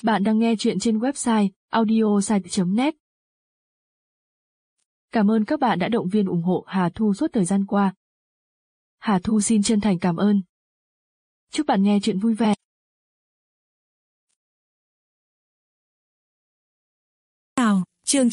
Bạn đang nghe chuyện trên website audiosite.net. Cảm ơn các bạn đã động viên ủng hộ Hà Thu suốt thời gian qua. Hà Thu xin chân thành cảm ơn. Chúc bạn nghe chuyện vui vẻ. Chương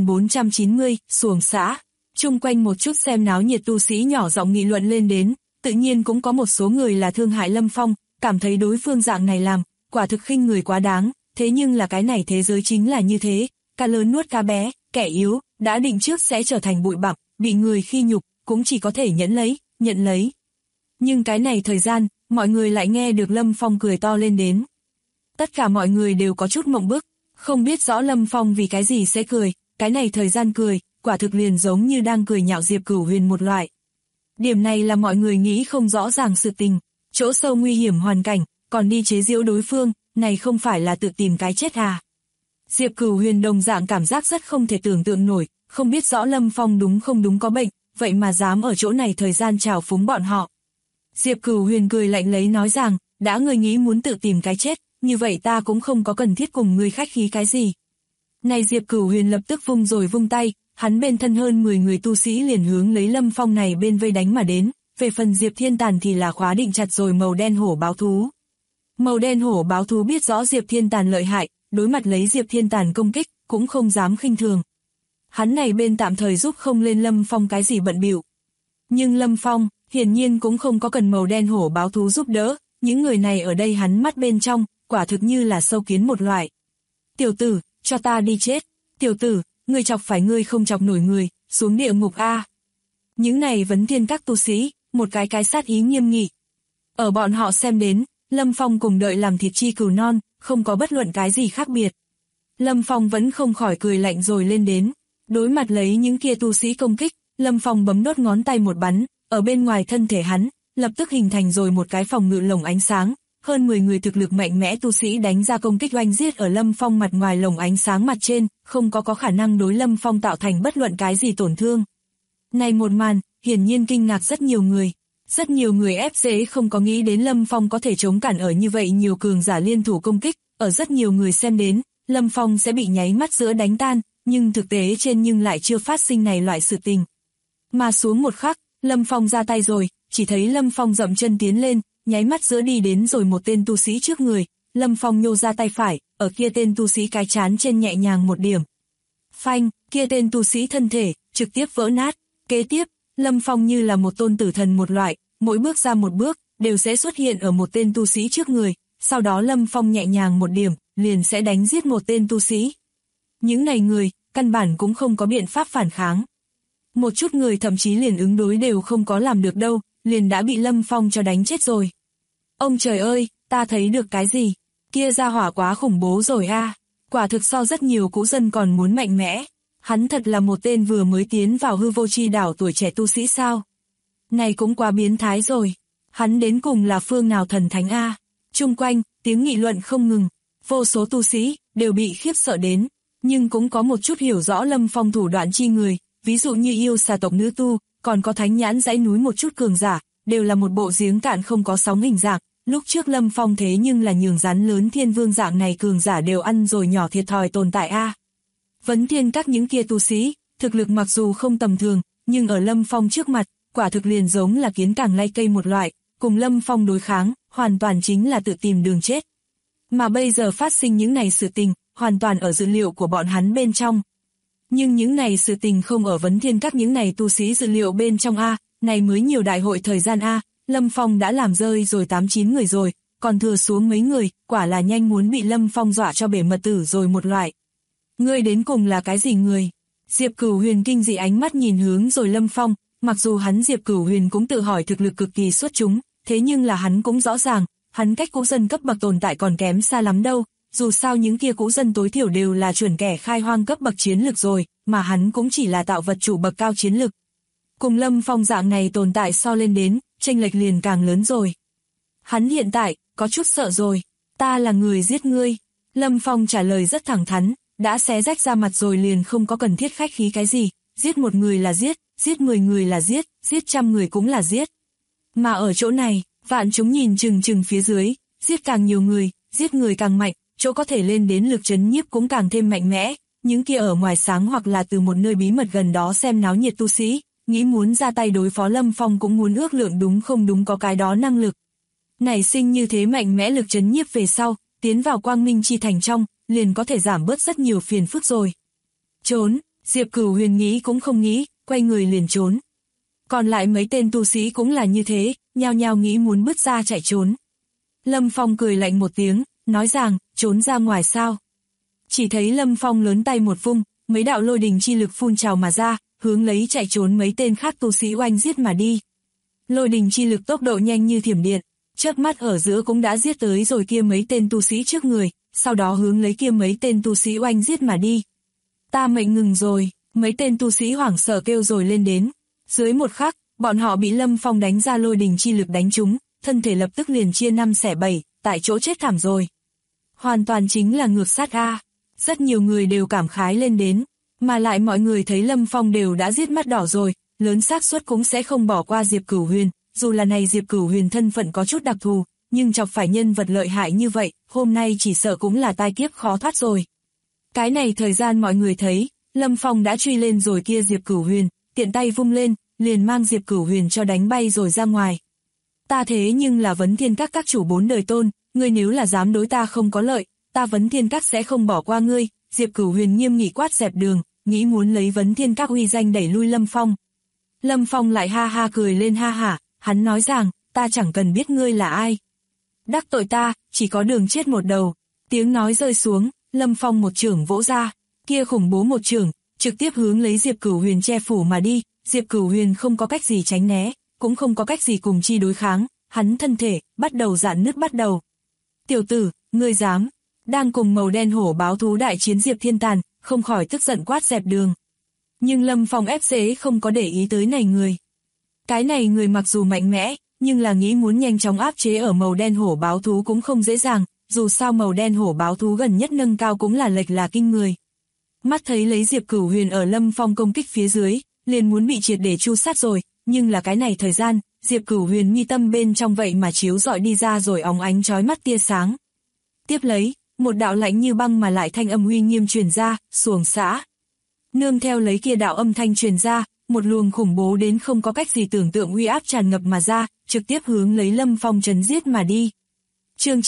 9490, xuồng xã. Chung quanh một chút xem náo nhiệt tu sĩ nhỏ giọng nghị luận lên đến, tự nhiên cũng có một số người là thương hại Lâm Phong, cảm thấy đối phương dạng này làm, quả thực khinh người quá đáng, thế nhưng là cái này thế giới chính là như thế, cá lớn nuốt cá bé, kẻ yếu, đã định trước sẽ trở thành bụi bặm, bị người khi nhục, cũng chỉ có thể nhận lấy. Nhưng cái này thời gian, mọi người lại nghe được Lâm Phong cười to lên đến. Tất cả mọi người đều có chút mộng bức, không biết rõ Lâm Phong vì cái gì sẽ cười, cái này thời gian cười, quả thực liền giống như đang cười nhạo Diệp Cửu Huyền một loại. Điểm này là mọi người nghĩ không rõ ràng sự tình, chỗ sâu nguy hiểm hoàn cảnh, còn đi chế giễu đối phương, này không phải là tự tìm cái chết à. Diệp Cửu Huyền đồng dạng cảm giác rất không thể tưởng tượng nổi, không biết rõ Lâm Phong đúng không đúng có bệnh, vậy mà dám ở chỗ này thời gian trào phúng bọn họ. Diệp Cửu Huyền cười lạnh lấy nói rằng, đã ngươi nghĩ muốn tự tìm cái chết, như vậy ta cũng không có cần thiết cùng ngươi khách khí cái gì. Này Diệp Cửu Huyền lập tức vung rồi vung tay, hắn bên thân hơn 10 người tu sĩ liền hướng lấy Lâm Phong này bên vây đánh mà đến, về phần Diệp Thiên Tàn thì là khóa định chặt rồi màu đen hổ báo thú. Màu đen hổ báo thú biết rõ Diệp Thiên Tàn lợi hại, đối mặt lấy Diệp Thiên Tàn công kích, cũng không dám khinh thường. Hắn này bên tạm thời giúp không lên Lâm Phong cái gì bận bịu. Nhưng Lâm Phong, hiển nhiên cũng không có cần màu đen hổ báo thú giúp đỡ, những người này ở đây hắn mắt bên trong, quả thực như là sâu kiến một loại. Tiểu tử, cho ta đi chết. Tiểu tử, người chọc phải ngươi không chọc nổi người, xuống địa ngục a. Những này vấn thiên các tu sĩ, một cái sát ý nghiêm nghị. Ở bọn họ xem đến, Lâm Phong cùng đợi làm thịt chi cừu non, không có bất luận cái gì khác biệt. Lâm Phong vẫn không khỏi cười lạnh rồi lên đến. Đối mặt lấy những kia tu sĩ công kích, Lâm Phong bấm đốt ngón tay một bắn, ở bên ngoài thân thể hắn, lập tức hình thành rồi một cái phòng ngự lồng ánh sáng. Hơn 10 người thực lực mạnh mẽ tu sĩ đánh ra công kích oanh giết ở Lâm Phong mặt ngoài lồng ánh sáng mặt trên, không có khả năng đối Lâm Phong tạo thành bất luận cái gì tổn thương. Này một màn, hiển nhiên kinh ngạc rất nhiều người. Rất nhiều người ép dễ không có nghĩ đến Lâm Phong có thể chống cản ở như vậy nhiều cường giả liên thủ công kích, ở rất nhiều người xem đến, Lâm Phong sẽ bị nháy mắt giữa đánh tan, nhưng thực tế trên nhưng lại chưa phát sinh này loại sự tình. Mà xuống một khắc, Lâm Phong ra tay rồi, chỉ thấy Lâm Phong dậm chân tiến lên, nháy mắt giữa đi đến rồi một tên tu sĩ trước người, Lâm Phong nhô ra tay phải, ở kia tên tu sĩ cái trán trên nhẹ nhàng một điểm. Phanh, kia tên tu sĩ thân thể, trực tiếp vỡ nát, kế tiếp, Lâm Phong như là một tôn tử thần một loại, mỗi bước ra một bước, đều sẽ xuất hiện ở một tên tu sĩ trước người, sau đó Lâm Phong nhẹ nhàng một điểm, liền sẽ đánh giết một tên tu sĩ. Những này người, căn bản cũng không có biện pháp phản kháng. Một chút người thậm chí liền ứng đối đều không có làm được đâu, liền đã bị Lâm Phong cho đánh chết rồi. Ông trời ơi, ta thấy được cái gì? Kia ra hỏa quá khủng bố rồi a. Quả thực so rất nhiều cũ dân còn muốn mạnh mẽ. Hắn thật là một tên vừa mới tiến vào hư vô chi đảo tuổi trẻ tu sĩ sao? Này cũng quá biến thái rồi. Hắn đến cùng là phương nào thần thánh a? Chung quanh, tiếng nghị luận không ngừng. Vô số tu sĩ, đều bị khiếp sợ đến. Nhưng cũng có một chút hiểu rõ Lâm Phong thủ đoạn chi người. Ví dụ như yêu xà tộc nữ tu, còn có thánh nhãn dãy núi một chút cường giả, đều là một bộ giếng cạn không có sóng hình dạng. Lúc trước Lâm Phong thế nhưng là nhường rắn lớn thiên vương dạng này cường giả đều ăn rồi nhỏ thiệt thòi tồn tại a. Vấn thiên các những kia tu sĩ, thực lực mặc dù không tầm thường, nhưng ở Lâm Phong trước mặt, quả thực liền giống là kiến càng lay cây một loại, cùng Lâm Phong đối kháng, hoàn toàn chính là tự tìm đường chết. Mà bây giờ phát sinh những này sự tình, hoàn toàn ở dữ liệu của bọn hắn bên trong. Nhưng những này sự tình không ở vấn thiên các những này tu sĩ dữ liệu bên trong a, này mới nhiều đại hội thời gian a, Lâm Phong đã làm rơi rồi 8-9 người rồi, còn thừa xuống mấy người, quả là nhanh muốn bị Lâm Phong dọa cho bể mật tử rồi một loại. Ngươi đến cùng là cái gì người? Diệp Cửu Huyền kinh dị ánh mắt nhìn hướng rồi Lâm Phong, mặc dù hắn Diệp Cửu Huyền cũng tự hỏi thực lực cực kỳ xuất chúng, thế nhưng là hắn cũng rõ ràng, hắn cách cũ dân cấp bậc tồn tại còn kém xa lắm đâu, dù sao những kia cũ dân tối thiểu đều là chuẩn kẻ khai hoang cấp bậc chiến lực rồi, mà hắn cũng chỉ là tạo vật chủ bậc cao chiến lực. Cùng Lâm Phong dạng này tồn tại so lên đến, chênh lệch liền càng lớn rồi. Hắn hiện tại, có chút sợ rồi, ta là người giết ngươi. Lâm Phong trả lời rất thẳng thắn, đã xé rách ra mặt rồi liền không có cần thiết khách khí cái gì, giết một người là giết, giết 10 người là giết, giết 100 người cũng là giết. Mà ở chỗ này, vạn chúng nhìn chừng chừng phía dưới, giết càng nhiều người, giết người càng mạnh, chỗ có thể lên đến lực trấn nhiếp cũng càng thêm mạnh mẽ, những kia ở ngoài sáng hoặc là từ một nơi bí mật gần đó xem náo nhiệt tu sĩ, nghĩ muốn ra tay đối phó Lâm Phong cũng muốn ước lượng đúng không đúng có cái đó năng lực. Nảy sinh như thế mạnh mẽ lực trấn nhiếp về sau, tiến vào quang minh chi thành trong, liền có thể giảm bớt rất nhiều phiền phức rồi. Trốn, Diệp Cửu Huyền nghĩ cũng không nghĩ, quay người liền trốn. Còn lại mấy tên tu sĩ cũng là như thế, nhao nhao nghĩ muốn bứt ra chạy trốn. Lâm Phong cười lạnh một tiếng, nói rằng, trốn ra ngoài sao. Chỉ thấy Lâm Phong lớn tay một vung, mấy đạo lôi đình chi lực phun trào mà ra, hướng lấy chạy trốn mấy tên khác tu sĩ oanh giết mà đi. Lôi đình chi lực tốc độ nhanh như thiểm điện, chớp mắt ở giữa cũng đã giết tới rồi kia mấy tên tu sĩ trước người, sau đó hướng lấy kia mấy tên tu sĩ oanh giết mà đi. Ta mệnh ngừng rồi, mấy tên tu sĩ hoảng sợ kêu rồi lên đến. Dưới một khắc, bọn họ bị Lâm Phong đánh ra lôi đình chi lực đánh trúng, thân thể lập tức liền chia 5 xẻ 7, tại chỗ chết thảm rồi. Hoàn toàn chính là ngược sát a. Rất nhiều người đều cảm khái lên đến, mà lại mọi người thấy Lâm Phong đều đã giết mắt đỏ rồi, lớn xác suất cũng sẽ không bỏ qua Diệp Cửu Huyền, dù là này Diệp Cửu Huyền thân phận có chút đặc thù, nhưng chọc phải nhân vật lợi hại như vậy, hôm nay chỉ sợ cũng là tai kiếp khó thoát rồi. Cái này thời gian mọi người thấy, Lâm Phong đã truy lên rồi kia Diệp Cửu Huyền, tiện tay vung lên, liền mang Diệp Cửu Huyền cho đánh bay rồi ra ngoài. Ta thế nhưng là Vấn Thiên Các chủ 4 đời tôn, ngươi nếu là dám đối ta không có lợi, ta Vấn Thiên Các sẽ không bỏ qua ngươi. Diệp Cửu Huyền nghiêm nghị quát dẹp đường, nghĩ muốn lấy Vấn Thiên Các uy danh đẩy lui Lâm Phong. Lâm Phong lại ha ha cười lên ha hả, hắn nói rằng, ta chẳng cần biết ngươi là ai. Đắc tội ta, chỉ có đường chết một đầu. Tiếng nói rơi xuống, Lâm Phong một chưởng vỗ ra, kia khủng bố một chưởng, trực tiếp hướng lấy Diệp Cửu Huyền che phủ mà đi. Diệp Cửu Huyền không có cách gì tránh né, cũng không có cách gì cùng chi đối kháng, hắn thân thể bắt đầu rạn nứt bắt đầu. Tiểu tử, ngươi dám? Đang cùng màu đen hổ báo thú đại chiến Diệp Thiên Tàn, không khỏi tức giận quát dẹp đường. Nhưng Lâm Phong ép chế không có để ý tới này người. Cái này người mặc dù mạnh mẽ, nhưng là nghĩ muốn nhanh chóng áp chế ở màu đen hổ báo thú cũng không dễ dàng, dù sao màu đen hổ báo thú gần nhất nâng cao cũng là lệch là kinh người. Mắt thấy lấy Diệp Cửu Huyền ở Lâm Phong công kích phía dưới, liền muốn bị triệt để chu sát rồi, nhưng là cái này thời gian, Diệp Cửu Huyền mi tâm bên trong vậy mà chiếu rọi đi ra rồi óng ánh chói mắt tia sáng. Tiếp lấy, một đạo lạnh như băng mà lại thanh âm uy nghiêm truyền ra, xuồng xã. Nương theo lấy kia đạo âm thanh truyền ra, một luồng khủng bố đến không có cách gì tưởng tượng uy áp tràn ngập mà ra, trực tiếp hướng lấy Lâm Phong trấn giết mà đi. Chương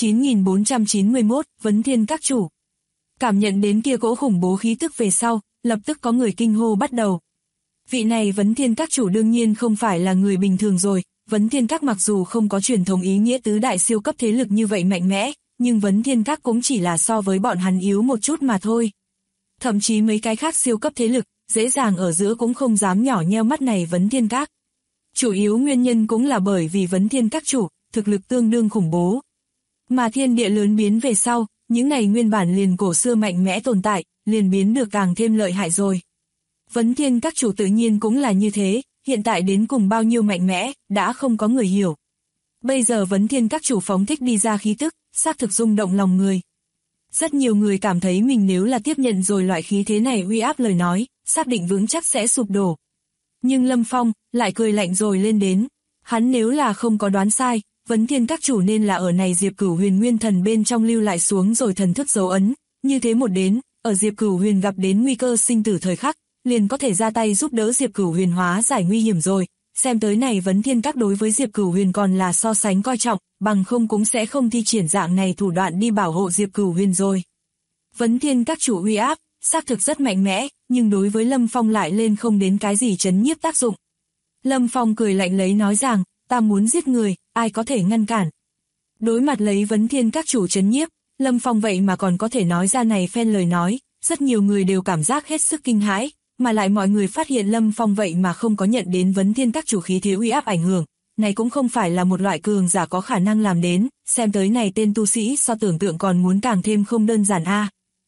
9491, Vấn Thiên Các chủ. Cảm nhận đến kia cỗ khủng bố khí tức về sau, lập tức có người kinh hô bắt đầu. Vị này Vấn Thiên Các chủ đương nhiên không phải là người bình thường rồi, Vấn Thiên Các mặc dù không có truyền thống ý nghĩa tứ đại siêu cấp thế lực như vậy mạnh mẽ, nhưng Vấn Thiên Các cũng chỉ là so với bọn hắn yếu một chút mà thôi. Thậm chí mấy cái khác siêu cấp thế lực, dễ dàng ở giữa cũng không dám nhỏ nheo mắt này Vấn Thiên Các. Chủ yếu nguyên nhân cũng là bởi vì Vấn Thiên Các chủ, thực lực tương đương khủng bố. Mà thiên địa lớn biến về sau, những này nguyên bản liền cổ xưa mạnh mẽ tồn tại, liền biến được càng thêm lợi hại rồi. Vấn Thiên Các chủ tự nhiên cũng là như thế, hiện tại đến cùng bao nhiêu mạnh mẽ, đã không có người hiểu. Bây giờ Vấn Thiên Các chủ phóng thích đi ra khí tức, xác thực rung động lòng người. Rất nhiều người cảm thấy mình nếu là tiếp nhận rồi loại khí thế này uy áp lời nói, xác định vững chắc sẽ sụp đổ. Nhưng Lâm Phong lại cười lạnh rồi lên đến, hắn nếu là không có đoán sai, Vấn Thiên Các chủ nên là ở này Diệp Cửu Huyền nguyên thần bên trong lưu lại xuống rồi thần thức dấu ấn, như thế một đến, ở Diệp Cửu Huyền gặp đến nguy cơ sinh tử thời khắc, liền có thể ra tay giúp đỡ Diệp Cửu Huyền hóa giải nguy hiểm rồi. Xem tới này Vấn Thiên Các đối với Diệp Cửu Huyền còn là so sánh coi trọng, bằng không cũng sẽ không thi triển dạng này thủ đoạn đi bảo hộ Diệp Cửu Huyền rồi. Vấn Thiên Các chủ uy áp, xác thực rất mạnh mẽ, nhưng đối với Lâm Phong lại lên không đến cái gì trấn nhiếp tác dụng. Lâm Phong cười lạnh lấy nói rằng, ta muốn giết người, ai có thể ngăn cản. Đối mặt lấy Vấn Thiên Các chủ trấn nhiếp, Lâm Phong vậy mà còn có thể nói ra này phen lời nói, rất nhiều người đều cảm giác hết sức kinh hãi, mà lại mọi người phát hiện Lâm Phong vậy mà không có nhận đến Vấn Thiên Các chủ khí thế uy áp ảnh hưởng, này cũng không phải là một loại cường giả có khả năng làm đến, xem tới này tên tu sĩ so tưởng tượng còn muốn càng thêm không đơn giản a.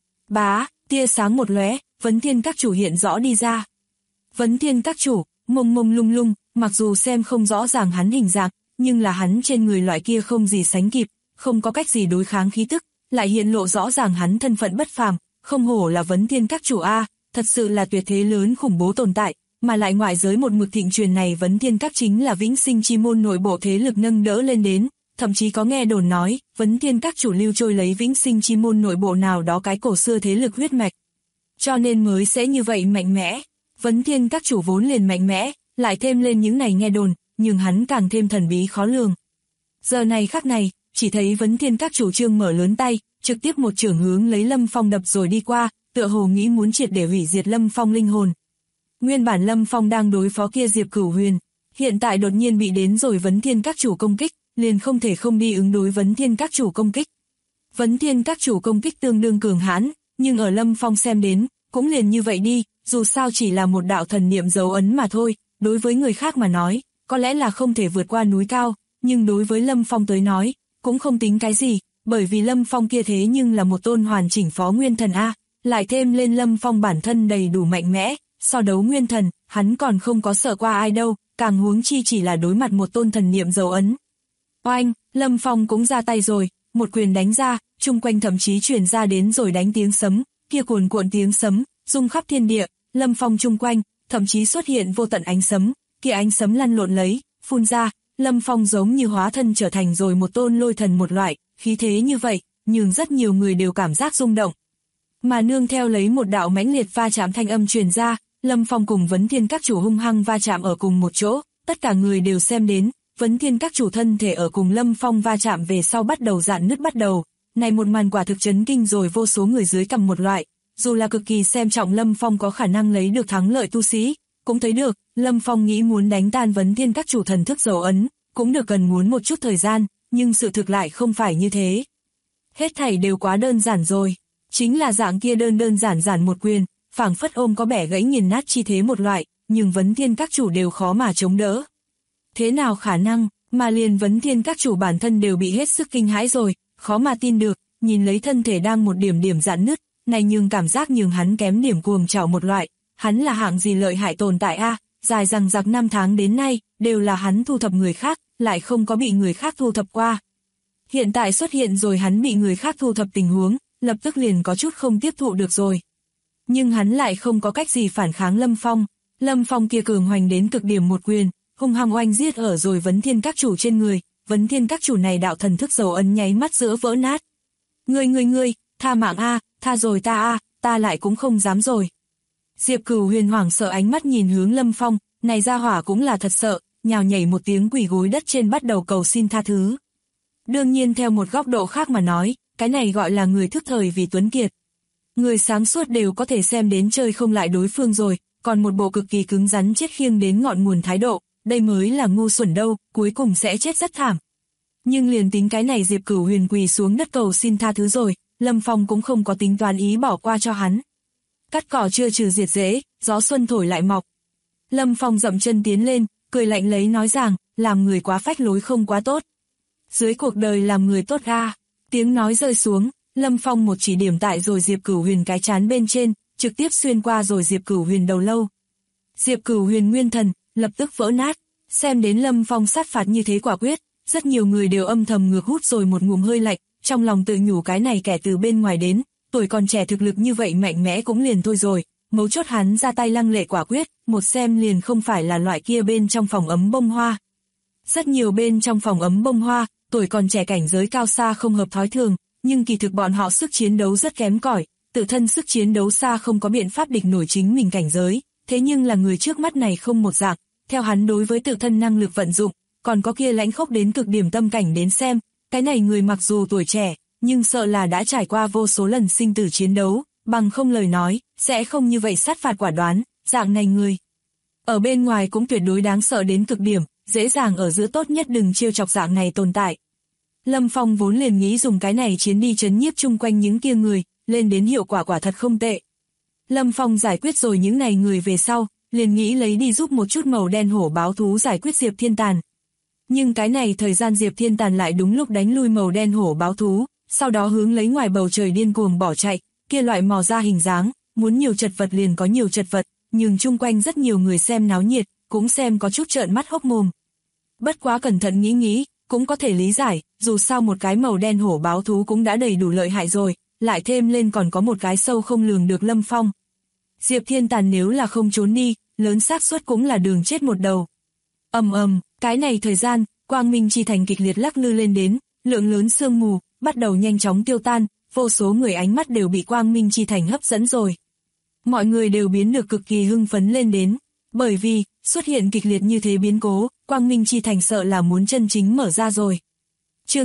Bá, tia sáng một lóe, Vấn Thiên Các chủ hiện rõ đi ra. Vấn Thiên Các chủ, mông mông lung lung, mặc dù xem không rõ ràng hắn hình dạng, nhưng là hắn trên người loại kia không gì sánh kịp, không có cách gì đối kháng khí tức, lại hiện lộ rõ ràng hắn thân phận bất phàm, không hổ là Vấn Thiên Các chủ a, thật sự là tuyệt thế lớn khủng bố tồn tại, mà lại ngoại giới một mực thịnh truyền này Vấn Thiên Các chính là vĩnh sinh chi môn nội bộ thế lực nâng đỡ lên đến, thậm chí có nghe đồn nói, Vấn Thiên các chủ lưu trôi lấy Vĩnh Sinh chi môn nội bộ nào đó cái cổ xưa thế lực huyết mạch. Cho nên mới sẽ như vậy mạnh mẽ. Vấn Thiên các chủ vốn liền mạnh mẽ, lại thêm lên những này nghe đồn, nhưng hắn càng thêm thần bí khó lường. Giờ này khắc này, chỉ thấy Vấn Thiên các chủ trương mở lớn tay, trực tiếp một chưởng hướng lấy Lâm Phong đập rồi đi qua, tựa hồ nghĩ muốn triệt để hủy diệt Lâm Phong linh hồn. Nguyên bản Lâm Phong đang đối phó kia Diệp Cửu Huyền, hiện tại đột nhiên bị đến rồi Vấn Thiên các chủ công kích, liền không thể không đi ứng đối Vấn Thiên các chủ công kích. Vấn Thiên các chủ công kích tương đương cường hãn, nhưng ở Lâm Phong xem đến, cũng liền như vậy đi, dù sao chỉ là một đạo thần niệm dấu ấn mà thôi, đối với người khác mà nói, có lẽ là không thể vượt qua núi cao, nhưng đối với Lâm Phong tới nói, cũng không tính cái gì, bởi vì Lâm Phong kia thế nhưng là một tôn hoàn chỉnh phó nguyên thần A, lại thêm lên Lâm Phong bản thân đầy đủ mạnh mẽ, so đấu nguyên thần, hắn còn không có sợ qua ai đâu, càng huống chi chỉ là đối mặt một tôn thần niệm dấu ấn. Oanh, Lâm Phong cũng ra tay rồi, một quyền đánh ra, chung quanh thậm chí truyền ra đến rồi đánh tiếng sấm, kia cuồn cuộn tiếng sấm, rung khắp thiên địa, Lâm Phong chung quanh, thậm chí xuất hiện vô tận ánh sấm, kia ánh sấm lăn lộn lấy, phun ra, Lâm Phong giống như hóa thân trở thành rồi một tôn lôi thần một loại, khí thế như vậy, nhưng rất nhiều người đều cảm giác rung động. Mà nương theo lấy một đạo mãnh liệt va chạm thanh âm truyền ra, Lâm Phong cùng Vấn Thiên các chủ hung hăng va chạm ở cùng một chỗ, tất cả người đều xem đến, Vấn Thiên các chủ thân thể ở cùng Lâm Phong va chạm về sau bắt đầu rạn nứt bắt đầu. Này một màn quả thực chấn kinh rồi vô số người dưới cầm một loại, dù là cực kỳ xem trọng Lâm Phong có khả năng lấy được thắng lợi tu sĩ, cũng thấy được, Lâm Phong nghĩ muốn đánh tan Vấn Thiên các chủ thần thức dấu ấn, cũng được cần muốn một chút thời gian, nhưng sự thực lại không phải như thế. Hết thảy đều quá đơn giản rồi, chính là dạng kia đơn giản một quyền, phảng phất ôm có bẻ gãy nghiền nát chi thế một loại, nhưng Vấn Thiên các chủ đều khó mà chống đỡ. Thế nào khả năng, mà liền Vấn Thiên các chủ bản thân đều bị hết sức kinh hãi rồi, khó mà tin được, nhìn lấy thân thể đang một điểm rạn nứt, này nhưng cảm giác nhường hắn kém điểm cuồng trào một loại, hắn là hạng gì lợi hại tồn tại a, dài rằng giặc 5 tháng đến nay, đều là hắn thu thập người khác, lại không có bị người khác thu thập qua. Hiện tại xuất hiện rồi hắn bị người khác thu thập tình huống, lập tức liền có chút không tiếp thụ được rồi. Nhưng hắn lại không có cách gì phản kháng Lâm Phong kia cường hoành đến cực điểm một quyền, hung hăng oanh giết ở rồi Vấn Thiên các chủ trên người, Vấn Thiên các chủ này đạo thần thức dấu ấn nháy mắt giữa vỡ nát. Ngươi, tha mạng a, tha rồi ta ta lại cũng không dám rồi. Diệp Cửu Huyền hoảng sợ ánh mắt nhìn hướng Lâm Phong, này ra hỏa cũng là thật sợ, nhào nhảy một tiếng quỳ gối đất trên bắt đầu cầu xin tha thứ. Đương nhiên theo một góc độ khác mà nói, cái này gọi là người thức thời vì tuấn kiệt. Người sáng suốt đều có thể xem đến chơi không lại đối phương rồi, còn một bộ cực kỳ cứng rắn chết khiêng đến ngọn nguồn thái độ, đây mới là ngu xuẩn đâu, cuối cùng sẽ chết rất thảm. Nhưng liền tính cái này Diệp Cửu Huyền quỳ xuống đất cầu xin tha thứ rồi, Lâm Phong cũng không có tính toán ý bỏ qua cho hắn. Cắt cỏ chưa trừ diệt rễ, gió xuân thổi lại mọc. Lâm Phong dậm chân tiến lên, cười lạnh lấy nói rằng, làm người quá phách lối không quá tốt. Dưới cuộc đời làm người tốt ga, tiếng nói rơi xuống, Lâm Phong một chỉ điểm tại rồi Diệp Cửu Huyền cái trán bên trên, trực tiếp xuyên qua rồi Diệp Cửu Huyền đầu lâu. Diệp Cửu Huyền nguyên thần, lập tức vỡ nát, xem đến Lâm Phong sát phạt như thế quả quyết, rất nhiều người đều âm thầm ngược hút rồi một ngụm hơi lạnh, trong lòng tự nhủ cái này kẻ từ bên ngoài đến, tuổi còn trẻ thực lực như vậy mạnh mẽ cũng liền thôi rồi, mấu chốt hắn ra tay lăng lệ quả quyết, một xem liền không phải là loại kia bên trong phòng ấm bông hoa. Rất nhiều bên trong phòng ấm bông hoa, tuổi còn trẻ cảnh giới cao xa không hợp thói thường, nhưng kỳ thực bọn họ sức chiến đấu rất kém cỏi, tự thân sức chiến đấu xa không có biện pháp địch nổi chính mình cảnh giới, thế nhưng là người trước mắt này không một dạng, theo hắn đối với tự thân năng lực vận dụng, còn có kia lãnh khốc đến cực điểm tâm cảnh đến xem, cái này người mặc dù tuổi trẻ, nhưng sợ là đã trải qua vô số lần sinh tử chiến đấu, bằng không lời nói, sẽ không như vậy sát phạt quả đoán, dạng này người. Ở bên ngoài cũng tuyệt đối đáng sợ đến cực điểm, dễ dàng ở giữa tốt nhất đừng trêu chọc dạng này tồn tại. Lâm Phong vốn liền nghĩ dùng cái này chiến đi trấn nhiếp chung quanh những kia người, lên đến hiệu quả quả thật không tệ. Lâm Phong giải quyết rồi những này người về sau, liền nghĩ lấy đi giúp một chút màu đen hổ báo thú giải quyết Diệp Thiên Tàn. Nhưng cái này thời gian Diệp Thiên Tàn lại đúng lúc đánh lui màu đen hổ báo thú, sau đó hướng lấy ngoài bầu trời điên cuồng bỏ chạy, kia loại mò ra hình dáng, muốn nhiều chật vật liền có nhiều chật vật, nhưng chung quanh rất nhiều người xem náo nhiệt, cũng xem có chút trợn mắt hốc mồm. Bất quá cẩn thận nghĩ, cũng có thể lý giải, dù sao một cái màu đen hổ báo thú cũng đã đầy đủ lợi hại rồi, lại thêm lên còn có một cái sâu không lường được Lâm Phong. Diệp Thiên Tàn nếu là không trốn đi, lớn xác suất cũng là đường chết một đầu. Cái này thời gian, Quang Minh Chi Thành kịch liệt lắc lư lên đến, lượng lớn sương mù, bắt đầu nhanh chóng tiêu tan, vô số người ánh mắt đều bị Quang Minh Chi Thành hấp dẫn rồi. Mọi người đều biến được cực kỳ hưng phấn lên đến, bởi vì, xuất hiện kịch liệt như thế biến cố, Quang Minh Chi Thành sợ là muốn chân chính mở ra rồi. Chương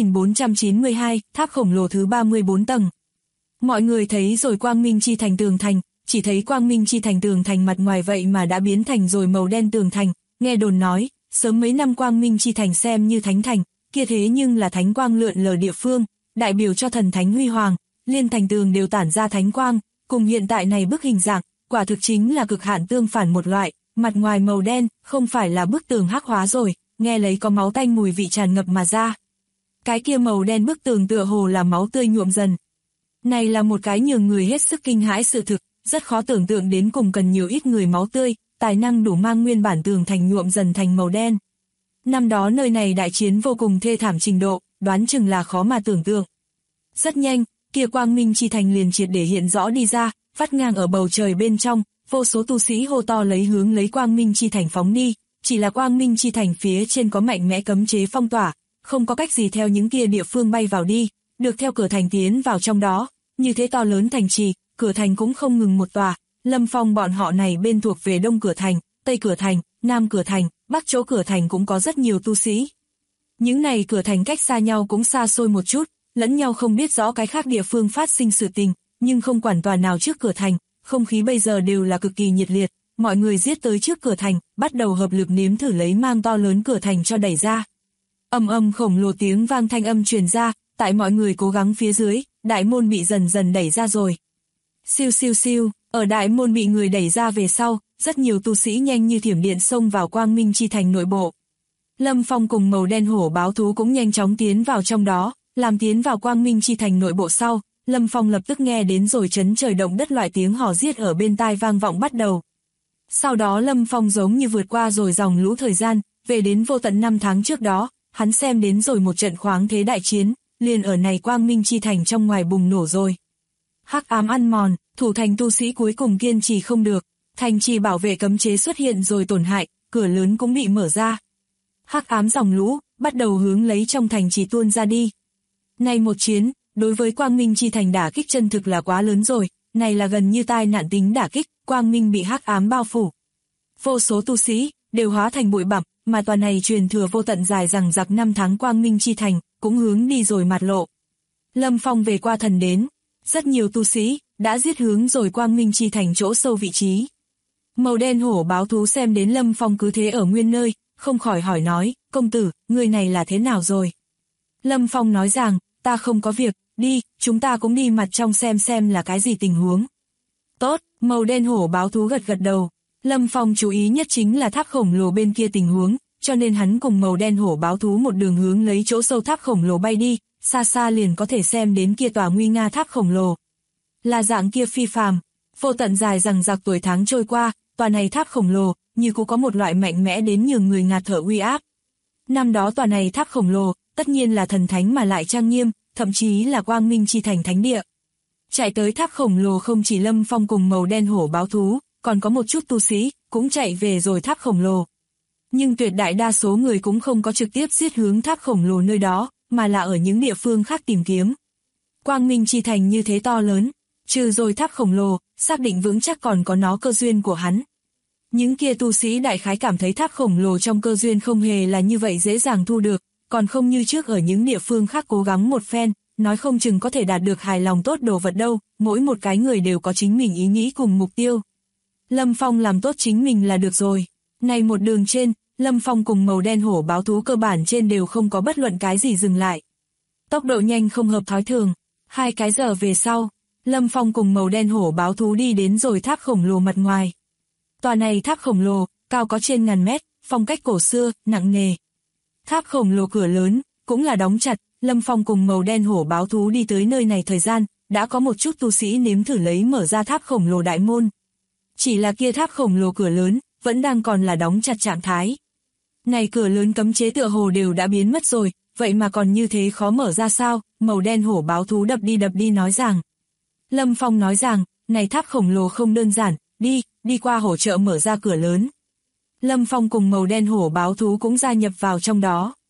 9492, tháp khổng lồ thứ 34 tầng. Mọi người thấy rồi Quang Minh Chi Thành tường thành, chỉ thấy Quang Minh Chi Thành tường thành mặt ngoài vậy mà đã biến thành rồi màu đen tường thành, nghe đồn nói, sớm mấy năm Quang Minh Chi Thành xem như thánh thành, kia thế nhưng là thánh quang lượn lờ địa phương, đại biểu cho thần thánh huy hoàng, liên thành tường đều tản ra thánh quang, cùng hiện tại này bức hình dạng, quả thực chính là cực hạn tương phản một loại, mặt ngoài màu đen, không phải là bức tường hắc hóa rồi, nghe lấy có máu tanh mùi vị tràn ngập mà ra. Cái kia màu đen bức tường tựa hồ là máu tươi nhuộm dần. Này là một cái nhường người hết sức kinh hãi sự thực, rất khó tưởng tượng đến cùng cần nhiều ít người máu tươi, tài năng đủ mang nguyên bản tường thành nhuộm dần thành màu đen. Năm đó nơi này đại chiến vô cùng thê thảm trình độ, đoán chừng là khó mà tưởng tượng. Rất nhanh, kia Quang Minh Chi Thành liền triệt để hiện rõ đi ra, vắt ngang ở bầu trời bên trong, vô số tu sĩ hô to lấy hướng lấy Quang Minh Chi Thành phóng đi, chỉ là Quang Minh Chi Thành phía trên có mạnh mẽ cấm chế phong tỏa, không có cách gì theo những kia địa phương bay vào đi, được theo cửa thành tiến vào trong đó, như thế to lớn thành trì, cửa thành cũng không ngừng một tòa, Lâm Phong bọn họ này bên thuộc về đông cửa thành, tây cửa thành, nam cửa thành, bắc chỗ cửa thành cũng có rất nhiều tu sĩ. Những này cửa thành cách xa nhau cũng xa xôi một chút, lẫn nhau không biết rõ cái khác địa phương phát sinh sự tình, nhưng không quản tòa nào trước cửa thành, không khí bây giờ đều là cực kỳ nhiệt liệt, mọi người giết tới trước cửa thành, bắt đầu hợp lực nếm thử lấy mang to lớn cửa thành cho đẩy ra. Ầm ầm khổng lồ tiếng vang thanh âm truyền ra, tại mọi người cố gắng phía dưới, đại môn bị dần dần đẩy ra rồi. Siêu siêu siêu, ở đại môn bị người đẩy ra về sau, rất nhiều tu sĩ nhanh như thiểm điện xông vào Quang Minh Chi Thành nội bộ. Lâm Phong cùng màu đen hổ báo thú cũng nhanh chóng tiến vào trong đó, làm tiến vào Quang Minh Chi Thành nội bộ sau, Lâm Phong lập tức nghe đến rồi chấn trời động đất loại tiếng hò giết ở bên tai vang vọng bắt đầu. Sau đó Lâm Phong giống như vượt qua rồi dòng lũ thời gian, về đến vô tận 5 tháng trước đó, hắn xem đến rồi một trận khoáng thế đại chiến, liền ở này Quang Minh Chi Thành trong ngoài bùng nổ rồi. Hắc ám ăn mòn, thủ thành tu sĩ cuối cùng kiên trì không được, thành trì bảo vệ cấm chế xuất hiện rồi tổn hại, cửa lớn cũng bị mở ra. Hắc ám dòng lũ, bắt đầu hướng lấy trong thành trì tuôn ra đi. Này một chiến, đối với Quang Minh Chi Thành đả kích chân thực là quá lớn rồi, này là gần như tai nạn tính đả kích, Quang Minh bị hắc ám bao phủ. Vô số tu sĩ, đều hóa thành bụi bặm, mà tòa này truyền thừa vô tận dài rằng giặc 5 tháng Quang Minh Chi Thành, cũng hướng đi rồi mạt lộ. Lâm Phong về qua thần đến, rất nhiều tu sĩ, đã giết hướng rồi Quang Minh Chi Thành chỗ sâu vị trí. Màu đen hổ báo thú xem đến Lâm Phong cứ thế ở nguyên nơi, không khỏi hỏi nói, công tử, người này là thế nào rồi? Lâm Phong nói rằng, ta không có việc, đi, chúng ta cũng đi mặt trong xem là cái gì tình huống. Tốt, màu đen hổ báo thú gật gật đầu. Lâm Phong chú ý nhất chính là tháp khổng lồ bên kia tình huống, cho nên hắn cùng màu đen hổ báo thú một đường hướng lấy chỗ sâu tháp khổng lồ bay đi, xa xa liền có thể xem đến kia tòa nguy nga tháp khổng lồ. Là dạng kia phi phàm, vô tận dài rằng giặc tuổi tháng trôi qua, tòa này tháp khổng lồ, như cũng có một loại mạnh mẽ đến nhường người ngạt thở uy áp. Năm đó tòa này tháp khổng lồ, tất nhiên là thần thánh mà lại trang nghiêm, thậm chí là Quang Minh Chi Thành thánh địa. Chạy tới tháp khổng lồ không chỉ Lâm Phong cùng màu đen hổ báo thú, còn có một chút tu sĩ, cũng chạy về rồi tháp khổng lồ. Nhưng tuyệt đại đa số người cũng không có trực tiếp giết hướng tháp khổng lồ nơi đó, mà là ở những địa phương khác tìm kiếm. Quang Minh Chi Thành như thế to lớn, trừ rồi tháp khổng lồ, xác định vững chắc còn có nó cơ duyên của hắn. Những kia tu sĩ đại khái cảm thấy tháp khổng lồ trong cơ duyên không hề là như vậy dễ dàng thu được, còn không như trước ở những địa phương khác cố gắng một phen, nói không chừng có thể đạt được hài lòng tốt đồ vật đâu, mỗi một cái người đều có chính mình ý nghĩ cùng mục tiêu. Lâm Phong làm tốt chính mình là được rồi. Này một đường trên, Lâm Phong cùng màu đen hổ báo thú cơ bản trên đều không có bất luận cái gì dừng lại. Tốc độ nhanh không hợp thói thường. 2 cái giờ về sau, Lâm Phong cùng màu đen hổ báo thú đi đến rồi tháp khổng lồ mặt ngoài. Tòa này tháp khổng lồ, cao có trên 1000 mét, phong cách cổ xưa, nặng nề. Tháp khổng lồ cửa lớn, cũng là đóng chặt, Lâm Phong cùng màu đen hổ báo thú đi tới nơi này thời gian, đã có một chút tu sĩ nếm thử lấy mở ra tháp khổng lồ đại môn. Chỉ là kia tháp khổng lồ cửa lớn, vẫn đang còn là đóng chặt trạng thái. Này cửa lớn cấm chế tựa hồ đều đã biến mất rồi, vậy mà còn như thế khó mở ra sao? Màu đen hổ báo thú đập đi nói rằng. Lâm Phong nói rằng, này tháp khổng lồ không đơn giản, đi qua hỗ trợ mở ra cửa lớn. Lâm Phong cùng màu đen hổ báo thú cũng gia nhập vào trong đó.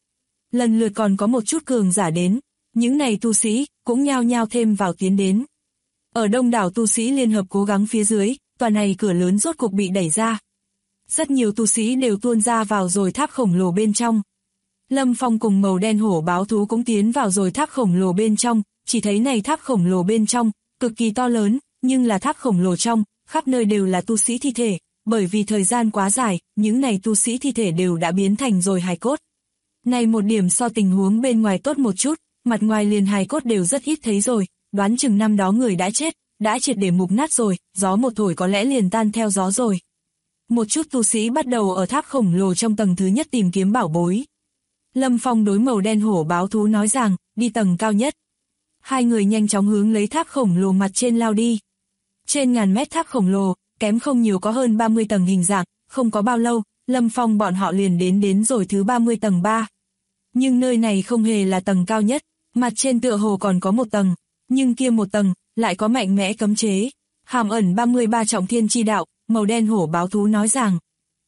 lần lượt còn có một chút cường giả đến, những này tu sĩ cũng nhao nhao thêm vào tiến đến. Ở đông đảo tu sĩ liên hợp cố gắng phía dưới, tòa này cửa lớn rốt cục bị đẩy ra. Rất nhiều tu sĩ đều tuôn ra vào rồi tháp khổng lồ bên trong. Lâm Phong cùng màu đen hổ báo thú cũng tiến vào rồi tháp khổng lồ bên trong, chỉ thấy này tháp khổng lồ bên trong, cực kỳ to lớn, nhưng là tháp khổng lồ trong, khắp nơi đều là tu sĩ thi thể, bởi vì thời gian quá dài, những này tu sĩ thi thể đều đã biến thành rồi hài cốt. Này một điểm so tình huống bên ngoài tốt một chút, mặt ngoài liền hài cốt đều rất ít thấy rồi, đoán chừng năm đó người đã chết, đã triệt để mục nát rồi, gió một thổi có lẽ liền tan theo gió rồi. Một chút tu sĩ bắt đầu ở tháp khổng lồ trong tầng thứ nhất tìm kiếm bảo bối. Lâm Phong đối màu đen hổ báo thú nói rằng, đi tầng cao nhất. Hai người nhanh chóng hướng lấy tháp khổng lồ mặt trên lao đi. Trên ngàn mét tháp khổng lồ, kém không nhiều có hơn 30 tầng hình dạng, không có bao lâu, Lâm Phong bọn họ liền đến rồi thứ 30 tầng 3. Nhưng nơi này không hề là tầng cao nhất, mặt trên tựa hồ còn có một tầng, nhưng kia một tầng, lại có mạnh mẽ cấm chế. Hàm ẩn 33 trọng thiên chi đạo, màu đen hổ báo thú nói rằng.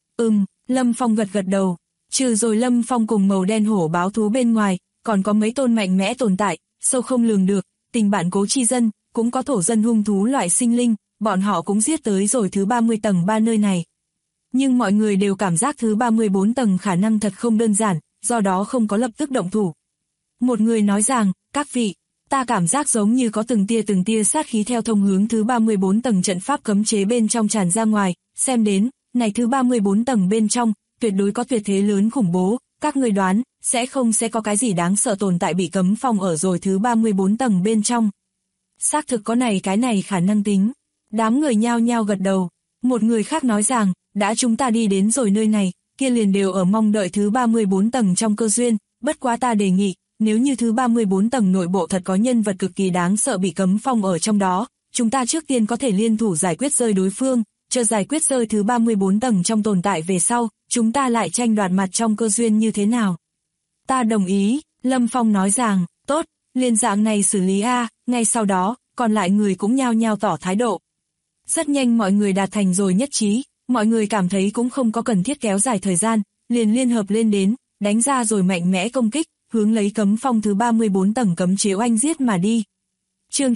Lâm Phong gật gật đầu. Trừ rồi Lâm Phong cùng màu đen hổ báo thú bên ngoài, còn có mấy tôn mạnh mẽ tồn tại, sâu không lường được, tình bản cố chi dân, cũng có thổ dân hung thú loại sinh linh, bọn họ cũng giết tới rồi thứ 30 tầng 3 nơi này. Nhưng mọi người đều cảm giác thứ 34 tầng khả năng thật không đơn giản, do đó không có lập tức động thủ. Một người nói rằng, các vị, ta cảm giác giống như có từng tia sát khí theo thông hướng thứ 34 tầng trận pháp cấm chế bên trong tràn ra ngoài, xem đến, này thứ 34 tầng bên trong, tuyệt đối có tuyệt thế lớn khủng bố, các người đoán, sẽ có cái gì đáng sợ tồn tại bị cấm phong ở rồi thứ 34 tầng bên trong. Xác thực có cái này khả năng tính. Đám người nhao nhao gật đầu. Một người khác nói rằng, đã chúng ta đi đến rồi nơi này, kia liền đều ở mong đợi thứ 34 tầng trong cơ duyên, bất quá ta đề nghị, nếu như thứ 34 tầng nội bộ thật có nhân vật cực kỳ đáng sợ bị cấm phong ở trong đó, chúng ta trước tiên có thể liên thủ giải quyết rơi đối phương, chờ giải quyết rơi thứ 34 tầng trong tồn tại về sau, chúng ta lại tranh đoạt mặt trong cơ duyên như thế nào. Ta đồng ý, Lâm Phong nói rằng, tốt, liên dạng này xử lý a. Ngay sau đó, còn lại người cũng nhao nhao tỏ thái độ. Rất nhanh mọi người đạt thành rồi nhất trí, mọi người cảm thấy cũng không có cần thiết kéo dài thời gian, liền liên hợp lên đến, đánh ra rồi mạnh mẽ công kích, hướng lấy cấm phong thứ 34 tầng cấm chế oanh giết mà đi. Chương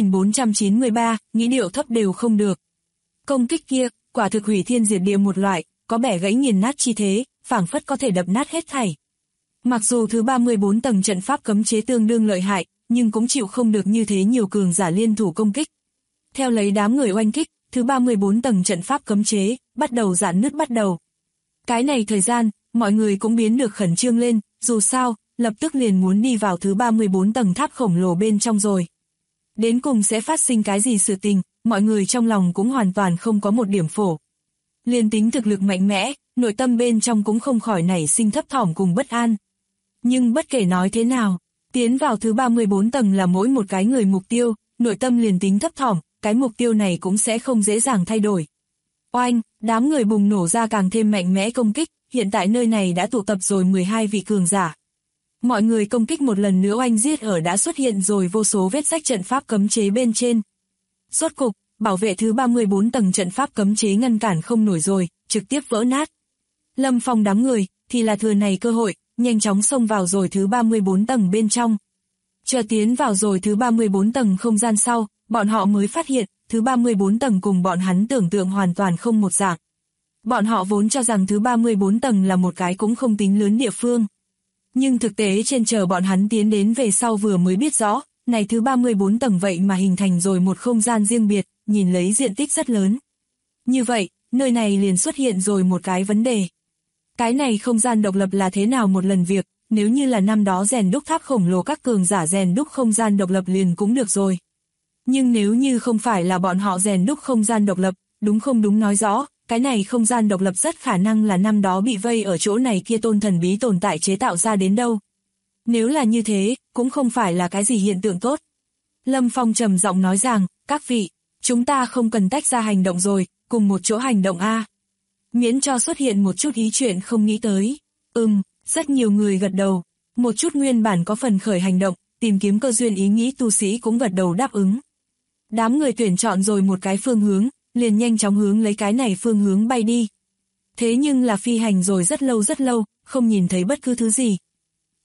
9493, nghĩ điệu thấp đều không được. Công kích kia, quả thực hủy thiên diệt địa một loại, có bẻ gãy nghiền nát chi thế, phảng phất có thể đập nát hết thảy. Mặc dù thứ 34 tầng trận pháp cấm chế tương đương lợi hại, nhưng cũng chịu không được như thế nhiều cường giả liên thủ công kích. Theo lấy đám người oanh kích, thứ 34 tầng trận pháp cấm chế, bắt đầu rạn nứt bắt đầu. Cái này thời gian, mọi người cũng biến được khẩn trương lên, dù sao, lập tức liền muốn đi vào thứ 34 tầng tháp khổng lồ bên trong rồi. Đến cùng sẽ phát sinh cái gì sự tình, mọi người trong lòng cũng hoàn toàn không có một điểm phổ. Liền tính thực lực mạnh mẽ, nội tâm bên trong cũng không khỏi nảy sinh thấp thỏm cùng bất an. Nhưng bất kể nói thế nào, tiến vào thứ 34 tầng là mỗi một cái người mục tiêu, nội tâm liền tính thấp thỏm, cái mục tiêu này cũng sẽ không dễ dàng thay đổi. Oanh, đám người bùng nổ ra càng thêm mạnh mẽ công kích, hiện tại nơi này đã tụ tập rồi 12 vị cường giả. Mọi người công kích một lần nữa oanh giết ở đã xuất hiện rồi vô số vết rách trận pháp cấm chế bên trên. Rốt cục, bảo vệ thứ 34 tầng trận pháp cấm chế ngăn cản không nổi rồi, trực tiếp vỡ nát. Lâm Phong đám người, thì là thừa này cơ hội, nhanh chóng xông vào rồi thứ 34 tầng bên trong. Chờ tiến vào rồi thứ 34 tầng không gian sau, bọn họ mới phát hiện, thứ 34 tầng cùng bọn hắn tưởng tượng hoàn toàn không một dạng. Bọn họ vốn cho rằng thứ 34 tầng là một cái cũng không tính lớn địa phương. Nhưng thực tế trên chờ bọn hắn tiến đến về sau vừa mới biết rõ, này thứ 34 tầng vậy mà hình thành rồi một không gian riêng biệt, nhìn lấy diện tích rất lớn. Như vậy, nơi này liền xuất hiện rồi một cái vấn đề. Cái này không gian độc lập là thế nào một lần việc, nếu như là năm đó rèn đúc tháp khổng lồ các cường giả rèn đúc không gian độc lập liền cũng được rồi. Nhưng nếu như không phải là bọn họ rèn đúc không gian độc lập, đúng không đúng nói rõ, cái này không gian độc lập rất khả năng là năm đó bị vây ở chỗ này kia tôn thần bí tồn tại chế tạo ra đến đâu. Nếu là như thế, cũng không phải là cái gì hiện tượng tốt. Lâm Phong trầm giọng nói rằng, các vị, chúng ta không cần tách ra hành động rồi, cùng một chỗ hành động a. Miễn cho xuất hiện một chút ý chuyện không nghĩ tới. Rất nhiều người gật đầu. Một chút nguyên bản có phần khởi hành động, tìm kiếm cơ duyên ý nghĩ tu sĩ cũng gật đầu đáp ứng. Đám người tuyển chọn rồi một cái phương hướng, liền nhanh chóng hướng lấy cái này phương hướng bay đi. Thế nhưng là phi hành rồi rất lâu, không nhìn thấy bất cứ thứ gì.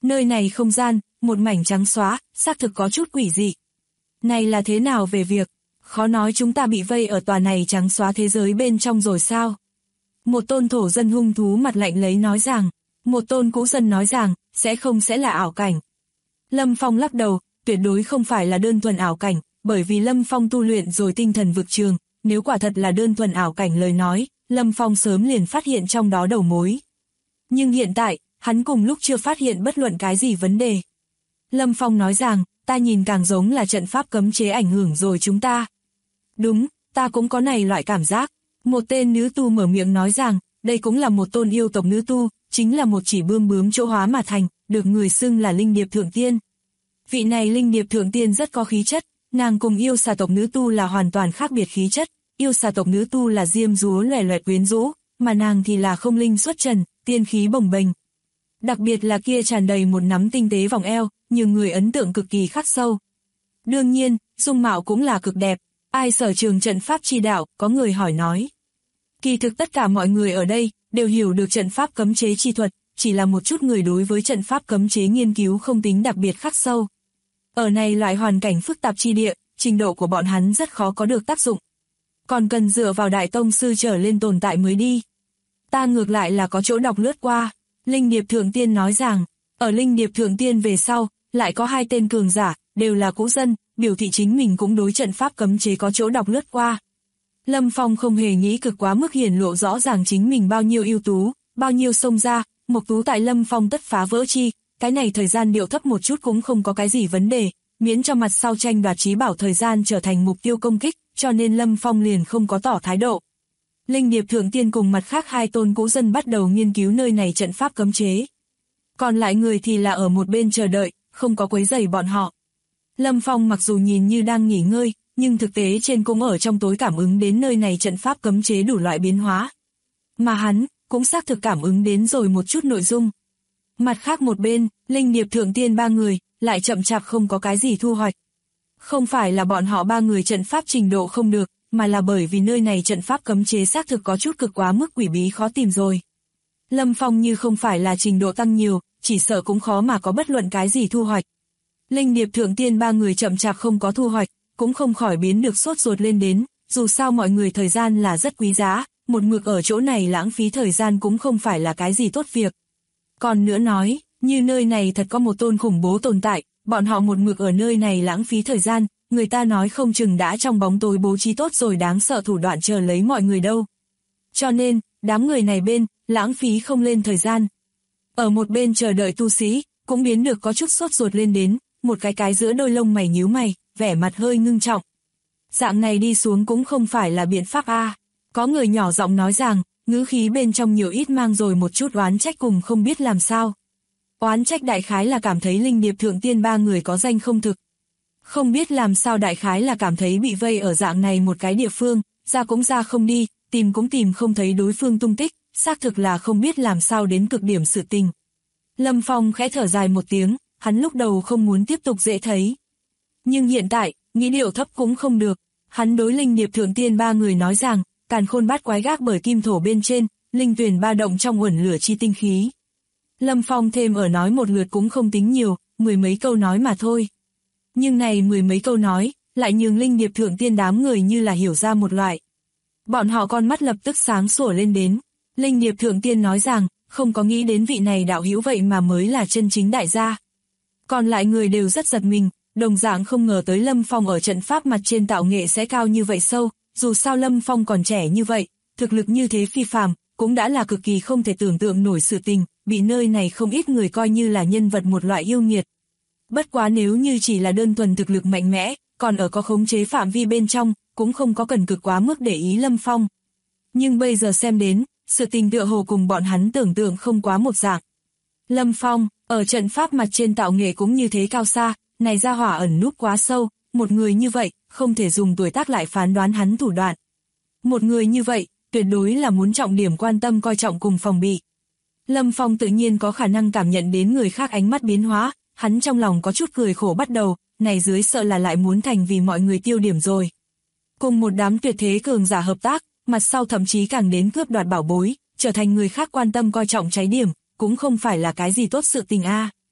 Nơi này không gian, một mảnh trắng xóa, xác thực có chút quỷ dị. Này là thế nào về việc, khó nói chúng ta bị vây ở tòa này trắng xóa thế giới bên trong rồi sao? Một tôn thổ dân hung thú mặt lạnh lấy nói rằng, một tôn cũ dân nói rằng, sẽ là ảo cảnh. Lâm Phong lắc đầu, tuyệt đối không phải là đơn thuần ảo cảnh, bởi vì Lâm Phong tu luyện rồi tinh thần vực trường, nếu quả thật là đơn thuần ảo cảnh lời nói, Lâm Phong sớm liền phát hiện trong đó đầu mối. Nhưng hiện tại, hắn cùng lúc chưa phát hiện bất luận cái gì vấn đề. Lâm Phong nói rằng, ta nhìn càng giống là trận pháp cấm chế ảnh hưởng rồi chúng ta. Đúng, ta cũng có này loại cảm giác. Một tên nữ tu mở miệng nói rằng, đây cũng là một tôn yêu tộc nữ tu, chính là một chỉ bướm chỗ hóa mà thành, được người xưng là Linh Điệp Thượng Tiên. Vị này Linh Điệp Thượng Tiên rất có khí chất, nàng cùng yêu xà tộc nữ tu là hoàn toàn khác biệt khí chất, yêu xà tộc nữ tu là diêm dúa loè loẹt quyến rũ, mà nàng thì là không linh xuất trần, tiên khí bồng bềnh. Đặc biệt là kia tràn đầy một nắm tinh tế vòng eo, nhiều người ấn tượng cực kỳ khắc sâu. Đương nhiên, dung mạo cũng là cực đẹp, ai sở trường trận pháp chi đạo, có người hỏi nói. Kỳ thực tất cả mọi người ở đây, đều hiểu được trận pháp cấm chế chi thuật, chỉ là một chút người đối với trận pháp cấm chế nghiên cứu không tính đặc biệt khắc sâu. Ở này loại hoàn cảnh phức tạp chi địa, trình độ của bọn hắn rất khó có được tác dụng. Còn cần dựa vào đại tông sư trở lên tồn tại mới đi. Ta ngược lại là có chỗ đọc lướt qua. Linh Điệp Thượng Tiên nói rằng, ở Linh Điệp Thượng Tiên về sau, lại có 2 tên cường giả, đều là cũ dân, biểu thị chính mình cũng đối trận pháp cấm chế có chỗ đọc lướt qua. Lâm Phong không hề nghĩ cực quá mức hiển lộ rõ ràng chính mình bao nhiêu ưu tú, bao nhiêu xông ra, mộc tú tại Lâm Phong tất phá vỡ chi, cái này thời gian điệu thấp một chút cũng không có cái gì vấn đề, miễn cho mặt sau tranh đoạt trí bảo thời gian trở thành mục tiêu công kích, cho nên Lâm Phong liền không có tỏ thái độ. Linh Điệp Thượng Tiên cùng mặt khác 2 tôn cũ dân bắt đầu nghiên cứu nơi này trận pháp cấm chế. Còn lại người thì là ở một bên chờ đợi, không có quấy rầy bọn họ. Lâm Phong mặc dù nhìn như đang nghỉ ngơi, nhưng thực tế trên cũng ở trong tối cảm ứng đến nơi này trận pháp cấm chế đủ loại biến hóa. Mà hắn, cũng xác thực cảm ứng đến rồi một chút nội dung. Mặt khác một bên, Linh Điệp Thượng Tiên 3 người, lại chậm chạp không có cái gì thu hoạch. Không phải là bọn họ 3 người trận pháp trình độ không được, mà là bởi vì nơi này trận pháp cấm chế xác thực có chút cực quá mức quỷ bí khó tìm rồi. Lâm Phong như không phải là trình độ tăng nhiều, chỉ sợ cũng khó mà có bất luận cái gì thu hoạch. Linh Điệp Thượng Tiên 3 người chậm chạp không có thu hoạch, cũng không khỏi biến được sốt ruột lên đến, dù sao mọi người thời gian là rất quý giá, một mực ở chỗ này lãng phí thời gian cũng không phải là cái gì tốt việc. Còn nữa nói, như nơi này thật có một tôn khủng bố tồn tại, bọn họ một mực ở nơi này lãng phí thời gian, người ta nói không chừng đã trong bóng tối bố trí tốt rồi đáng sợ thủ đoạn chờ lấy mọi người đâu. Cho nên, đám người này bên, lãng phí không lên thời gian. Ở một bên chờ đợi tu sĩ, cũng biến được có chút sốt ruột lên đến, một cái giữa đôi lông mày nhíu mày, vẻ mặt hơi ngưng trọng. Dạng này đi xuống cũng không phải là biện pháp a. Có người nhỏ giọng nói rằng, ngữ khí bên trong nhiều ít mang rồi một chút oán trách cùng không biết làm sao. Oán trách đại khái là cảm thấy Linh Điệp Thượng Tiên 3 người có danh không thực. Không biết làm sao đại khái là cảm thấy bị vây ở dạng này một cái địa phương, ra cũng ra không đi, tìm cũng tìm không thấy đối phương tung tích, xác thực là không biết làm sao đến cực điểm sự tình. Lâm Phong khẽ thở dài một tiếng, hắn lúc đầu không muốn tiếp tục dễ thấy. Nhưng hiện tại, nghĩ điệu thấp cũng không được, hắn đối Linh Điệp Thượng Tiên 3 người nói rằng, càn khôn bát quái gác bởi kim thổ bên trên, linh tuyền ba động trong uẩn lửa chi tinh khí. Lâm Phong thêm ở nói một lượt cũng không tính nhiều, 10 mấy câu nói mà thôi. Nhưng này 10 mấy câu nói, lại nhường Linh Điệp Thượng Tiên đám người như là hiểu ra một loại. Bọn họ con mắt lập tức sáng sủa lên đến. Linh Điệp Thượng Tiên nói rằng, không có nghĩ đến vị này đạo hữu vậy mà mới là chân chính đại gia. Còn lại người đều rất giật mình, đồng dạng không ngờ tới Lâm Phong ở trận pháp mặt trên tạo nghệ sẽ cao như vậy sâu, dù sao Lâm Phong còn trẻ như vậy, thực lực như thế phi phàm, cũng đã là cực kỳ không thể tưởng tượng nổi sự tình, bị nơi này không ít người coi như là nhân vật một loại yêu nghiệt. Bất quá nếu như chỉ là đơn thuần thực lực mạnh mẽ, còn ở có khống chế phạm vi bên trong, cũng không có cần cực quá mức để ý Lâm Phong. Nhưng bây giờ xem đến, sự tình tựa hồ cùng bọn hắn tưởng tượng không quá một dạng. Lâm Phong, ở trận pháp mặt trên tạo nghệ cũng như thế cao xa, này ra hỏa ẩn núp quá sâu, một người như vậy, không thể dùng tuổi tác lại phán đoán hắn thủ đoạn. Một người như vậy, tuyệt đối là muốn trọng điểm quan tâm coi trọng cùng phòng bị. Lâm Phong tự nhiên có khả năng cảm nhận đến người khác ánh mắt biến hóa, hắn trong lòng có chút cười khổ bắt đầu, này dưới sợ là lại muốn thành vì mọi người tiêu điểm rồi. Cùng một đám tuyệt thế cường giả hợp tác, mặt sau thậm chí càng đến cướp đoạt bảo bối, trở thành người khác quan tâm coi trọng cháy điểm, cũng không phải là cái gì tốt sự tình a.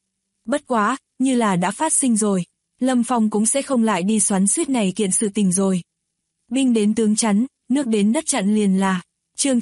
bất quá, như là đã phát sinh rồi. Lâm Phong cũng sẽ không lại đi xoắn xuýt này kiện sự tình rồi. Binh đến tướng chắn, nước đến đất chặn liền là. Chương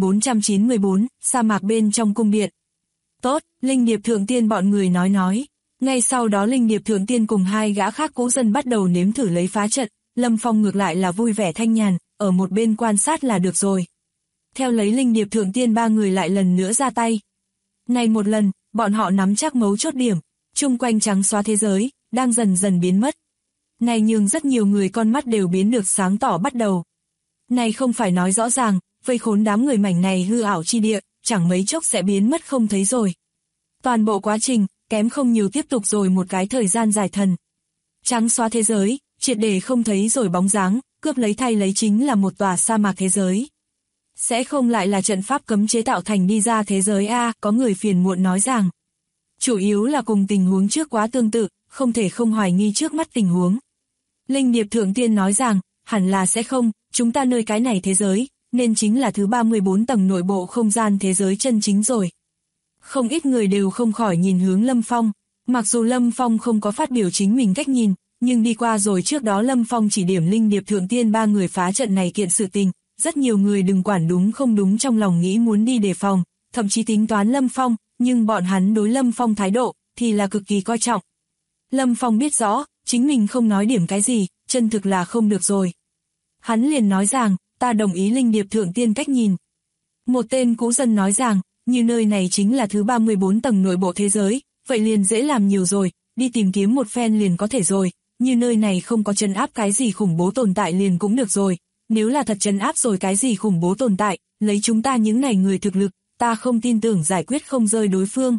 9494, sa mạc bên trong cung điện. Tốt, Linh Điệp Thượng Tiên bọn người nói. Ngay sau đó Linh Điệp Thượng Tiên cùng hai gã khác cũ dân bắt đầu nếm thử lấy phá trận, Lâm Phong ngược lại là vui vẻ thanh nhàn, ở một bên quan sát là được rồi. Theo lấy Linh Điệp Thượng Tiên ba người lại lần nữa ra tay. Này một lần, bọn họ nắm chắc mấu chốt điểm, chung quanh trắng xóa thế giới, đang dần dần biến mất. Này nhưng rất nhiều người con mắt đều biến được sáng tỏ bắt đầu. Này không phải nói rõ ràng, vây khốn đám người mảnh này hư ảo chi địa, chẳng mấy chốc sẽ biến mất không thấy rồi. Toàn bộ quá trình, kém không nhiều tiếp tục rồi một cái thời gian dài thần. Trắng xóa thế giới, triệt để không thấy rồi bóng dáng, cướp lấy thay lấy chính là một tòa sa mạc thế giới. Sẽ không lại là trận pháp cấm chế tạo thành đi ra thế giới a, có người phiền muộn nói rằng. Chủ yếu là cùng tình huống trước quá tương tự, không thể không hoài nghi trước mắt tình huống. Linh Điệp Thượng Tiên nói rằng, hẳn là sẽ không, chúng ta nơi cái này thế giới, nên chính là thứ 34 tầng nội bộ không gian thế giới chân chính rồi. Không ít người đều không khỏi nhìn hướng Lâm Phong, mặc dù Lâm Phong không có phát biểu chính mình cách nhìn, nhưng đi qua rồi trước đó Lâm Phong chỉ điểm Linh Điệp Thượng Tiên ba người phá trận này kiện sự tình, rất nhiều người đừng quản đúng không đúng trong lòng nghĩ muốn đi đề phòng, thậm chí tính toán Lâm Phong, nhưng bọn hắn đối Lâm Phong thái độ, thì là cực kỳ coi trọng. Lâm Phong biết rõ, chính mình không nói điểm cái gì, chân thực là không được rồi. Hắn liền nói rằng, ta đồng ý Linh Điệp Thượng Tiên cách nhìn. Một tên cũ dân nói rằng, như nơi này chính là thứ 34 tầng nội bộ thế giới, vậy liền dễ làm nhiều rồi, đi tìm kiếm một phen liền có thể rồi, như nơi này không có trấn áp cái gì khủng bố tồn tại liền cũng được rồi, nếu là thật trấn áp rồi cái gì khủng bố tồn tại, lấy chúng ta những này người thực lực, ta không tin tưởng giải quyết không rơi đối phương.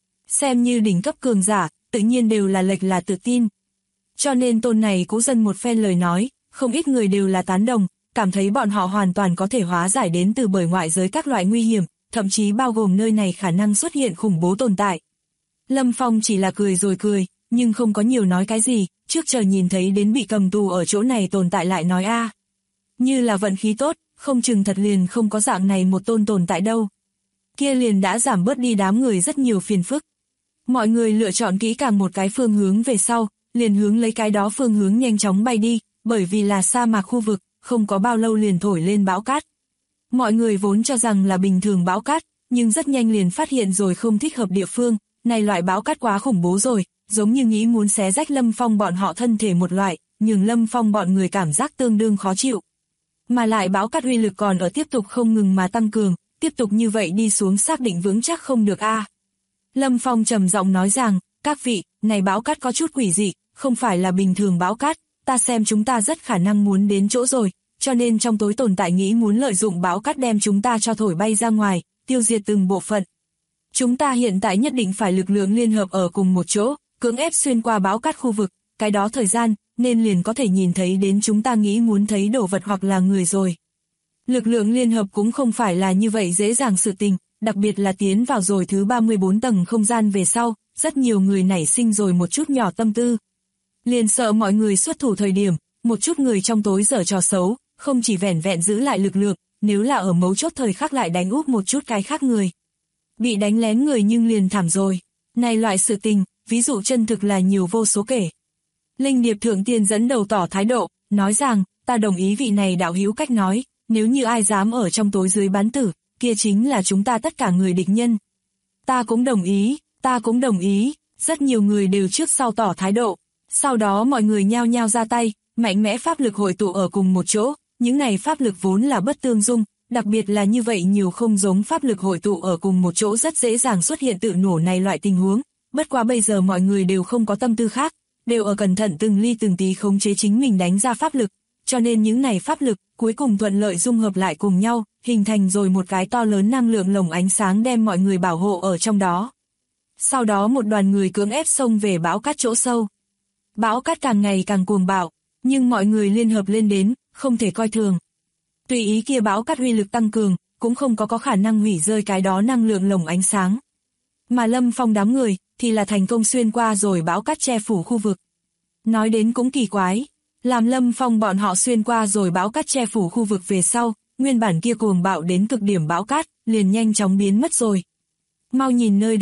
Xem như đỉnh cấp cường giả, tự nhiên đều là lệch là tự tin. Cho nên tôn này cũ dân một phen lời nói, không ít người đều là tán đồng, cảm thấy bọn họ hoàn toàn có thể hóa giải đến từ bởi ngoại giới các loại nguy hiểm, thậm chí bao gồm nơi này khả năng xuất hiện khủng bố tồn tại. Lâm Phong chỉ là cười rồi cười, nhưng không có nhiều nói cái gì, trước chờ nhìn thấy đến bị cầm tù ở chỗ này tồn tại lại nói a, như là vận khí tốt, không chừng thật liền không có dạng này một tôn tồn tại đâu. Kia liền đã giảm bớt đi đám người rất nhiều phiền phức. Mọi người lựa chọn kỹ càng một cái phương hướng về sau, liền hướng lấy cái đó phương hướng nhanh chóng bay đi, bởi vì là sa mạc khu vực, không có bao lâu liền thổi lên bão cát. Mọi người vốn cho rằng là bình thường bão cát, nhưng rất nhanh liền phát hiện rồi không thích hợp địa phương, này loại bão cát quá khủng bố rồi, giống như nghĩ muốn xé rách Lâm Phong bọn họ thân thể một loại, nhưng Lâm Phong bọn người cảm giác tương đương khó chịu. Mà lại bão cát uy lực còn ở tiếp tục không ngừng mà tăng cường, tiếp tục như vậy đi xuống xác định vững chắc không được a. Lâm Phong trầm giọng nói rằng, các vị, này bão cát có chút quỷ dị, không phải là bình thường bão cát, ta xem chúng ta rất khả năng muốn đến chỗ rồi, cho nên trong tối tồn tại nghĩ muốn lợi dụng bão cát đem chúng ta cho thổi bay ra ngoài, tiêu diệt từng bộ phận. Chúng ta hiện tại nhất định phải lực lượng liên hợp ở cùng một chỗ, cưỡng ép xuyên qua bão cát khu vực, cái đó thời gian, nên liền có thể nhìn thấy đến chúng ta nghĩ muốn thấy đồ vật hoặc là người rồi. Lực lượng liên hợp cũng không phải là như vậy dễ dàng sự tình, đặc biệt là tiến vào rồi thứ 34 tầng không gian về sau, rất nhiều người nảy sinh rồi một chút nhỏ tâm tư. Liền sợ mọi người xuất thủ thời điểm, một chút người trong tối giở trò xấu, không chỉ vẻn vẹn giữ lại lực lượng, nếu là ở mấu chốt thời khắc lại đánh úp một chút cái khác người. Bị đánh lén người nhưng liền thảm rồi. Này loại sự tình, ví dụ chân thực là nhiều vô số kể. Linh Điệp Thượng Tiên dẫn đầu tỏ thái độ, nói rằng, ta đồng ý vị này đạo hữu cách nói, nếu như ai dám ở trong tối dưới bán tử, kia chính là chúng ta tất cả người địch nhân. Ta cũng đồng ý, rất nhiều người đều trước sau tỏ thái độ. Sau đó mọi người nhao nhao ra tay, mạnh mẽ pháp lực hội tụ ở cùng một chỗ, những này pháp lực vốn là bất tương dung, đặc biệt là như vậy nhiều không giống pháp lực hội tụ ở cùng một chỗ rất dễ dàng xuất hiện tự nổ này loại tình huống, bất quá bây giờ mọi người đều không có tâm tư khác, đều ở cẩn thận từng ly từng tí khống chế chính mình đánh ra pháp lực, cho nên những này pháp lực cuối cùng thuận lợi dung hợp lại cùng nhau, hình thành rồi một cái to lớn năng lượng lồng ánh sáng đem mọi người bảo hộ ở trong đó. Sau đó một đoàn người cưỡng ép xông về bão cát chỗ sâu. Bão cát càng ngày càng cuồng bạo, nhưng mọi người liên hợp lên đến, không thể coi thường. Tùy ý kia bão cát uy lực tăng cường, cũng không có khả năng hủy rơi cái đó năng lượng lồng ánh sáng. Mà Lâm Phong đám người, thì là thành công xuyên qua rồi bão cát che phủ khu vực. Nói đến cũng kỳ quái, làm Lâm Phong bọn họ xuyên qua rồi bão cát che phủ khu vực về sau, nguyên bản kia cuồng bạo đến cực điểm bão cát, liền nhanh chóng biến mất rồi. Mau nhìn nơi đó,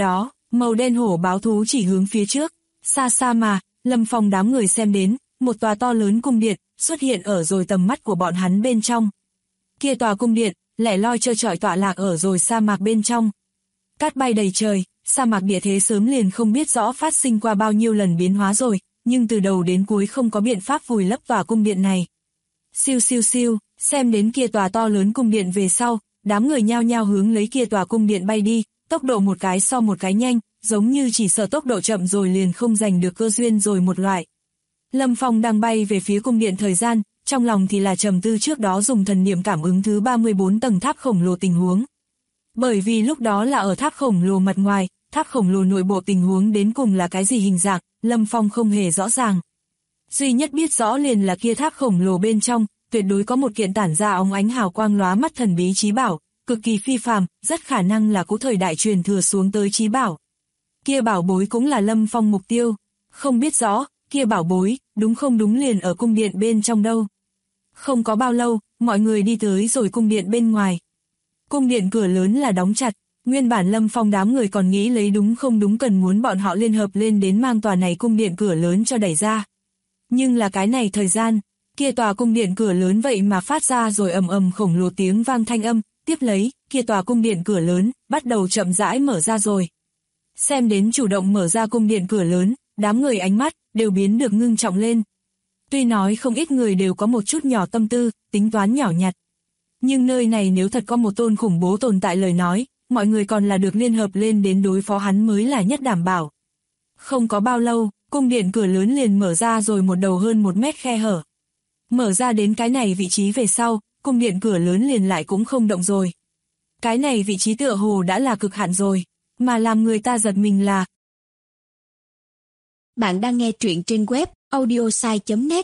Màu đen hổ báo thú chỉ hướng phía trước, xa xa mà, Lâm Phong đám người xem đến, một tòa to lớn cung điện xuất hiện ở rồi tầm mắt của bọn hắn bên trong. Kia tòa cung điện, lẻ loi trơ trọi tọa lạc ở rồi sa mạc bên trong. Cát bay đầy trời, sa mạc địa thế sớm liền không biết rõ phát sinh qua bao nhiêu lần biến hóa rồi, nhưng từ đầu đến cuối không có biện pháp vùi lấp tòa cung điện này. Siêu siêu siêu, xem đến kia tòa to lớn cung điện về sau, đám người nhao nhao hướng lấy kia tòa cung điện bay đi, tốc độ một cái so một cái nhanh, giống như chỉ sợ tốc độ chậm rồi liền không giành được cơ duyên rồi một loại. Lâm Phong đang bay về phía cung điện thời gian, trong lòng thì là trầm tư trước đó dùng thần niệm cảm ứng thứ 34 tầng tháp khổng lồ tình huống. Bởi vì lúc đó là ở tháp khổng lồ mặt ngoài, tháp khổng lồ nội bộ tình huống đến cùng là cái gì hình dạng, Lâm Phong không hề rõ ràng. Duy nhất biết rõ liền là kia tháp khổng lồ bên trong, tuyệt đối có một kiện tản ra óng ánh hào quang lóa mắt thần bí chí bảo, cực kỳ phi phàm, rất khả năng là cũ thời đại truyền thừa xuống tới chí bảo. Kia bảo bối cũng là Lâm Phong mục tiêu, không biết rõ, kia bảo bối, đúng không đúng liền ở cung điện bên trong đâu. Không có bao lâu, mọi người đi tới rồi cung điện bên ngoài. Cung điện cửa lớn là đóng chặt, nguyên bản Lâm Phong đám người còn nghĩ lấy đúng không đúng cần muốn bọn họ liên hợp lên đến mang tòa này cung điện cửa lớn cho đẩy ra. Nhưng là cái này thời gian, kia tòa cung điện cửa lớn vậy mà phát ra rồi ầm ầm khổng lồ tiếng vang thanh âm, tiếp lấy, kia tòa cung điện cửa lớn, bắt đầu chậm rãi mở ra rồi. Xem đến chủ động mở ra cung điện cửa lớn, đám người ánh mắt, đều biến được ngưng trọng lên. Tuy nói không ít người đều có một chút nhỏ tâm tư, tính toán nhỏ nhặt. Nhưng nơi này nếu thật có một tôn khủng bố tồn tại lời nói, mọi người còn là được liên hợp lên đến đối phó hắn mới là nhất đảm bảo. Không có bao lâu, cung điện cửa lớn liền mở ra rồi một đầu hơn 1 mét khe hở. Mở ra đến cái này vị trí về sau, cung điện cửa lớn liền lại cũng không động rồi. Cái này vị trí tựa hồ đã là cực hạn rồi, mà làm người ta giật mình là... Bạn đang nghe truyện trên web audiosai.net.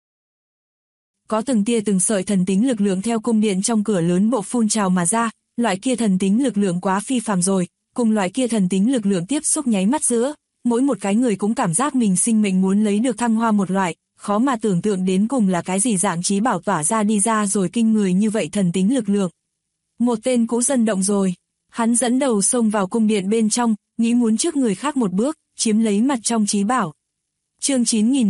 Có từng tia từng sợi thần tính lực lượng theo cung điện trong cửa lớn bộ phun trào mà ra, loại kia thần tính lực lượng quá phi phàm rồi, cùng loại kia thần tính lực lượng tiếp xúc nháy mắt giữa, mỗi một cái người cũng cảm giác mình sinh mệnh muốn lấy được thăng hoa một loại, khó mà tưởng tượng đến cùng là cái gì dạng chí bảo tỏa ra đi ra rồi kinh người như vậy thần tính lực lượng. Một tên cũ dân động rồi, hắn dẫn đầu xông vào cung điện bên trong, nghĩ muốn trước người khác một bước, chiếm lấy mặt trong chí bảo. Chương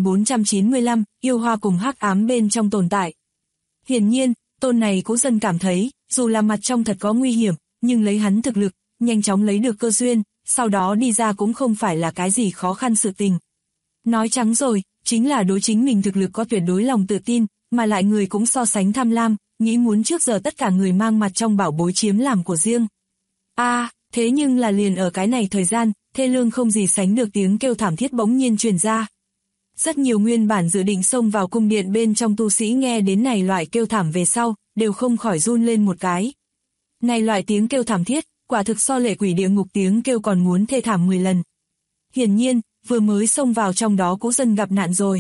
9495, yêu hoa cùng hắc ám bên trong tồn tại. Hiển nhiên, tôn này cũ dân cảm thấy, dù là mặt trong thật có nguy hiểm, nhưng lấy hắn thực lực, nhanh chóng lấy được cơ duyên, sau đó đi ra cũng không phải là cái gì khó khăn sự tình. Nói trắng rồi, chính là đối chính mình thực lực có tuyệt đối lòng tự tin, mà lại người cũng so sánh tham lam, nghĩ muốn trước giờ tất cả người mang mặt trong bảo bối chiếm làm của riêng. Thế nhưng là liền ở cái này thời gian, thê lương không gì sánh được tiếng kêu thảm thiết bỗng nhiên truyền ra. Rất nhiều nguyên bản dự định xông vào cung điện bên trong tu sĩ nghe đến này loại kêu thảm về sau, đều không khỏi run lên một cái. Này loại tiếng kêu thảm thiết, quả thực so lệ quỷ địa ngục tiếng kêu còn muốn thê thảm 10 lần. Hiển nhiên, vừa mới xông vào trong đó cũ dân gặp nạn rồi.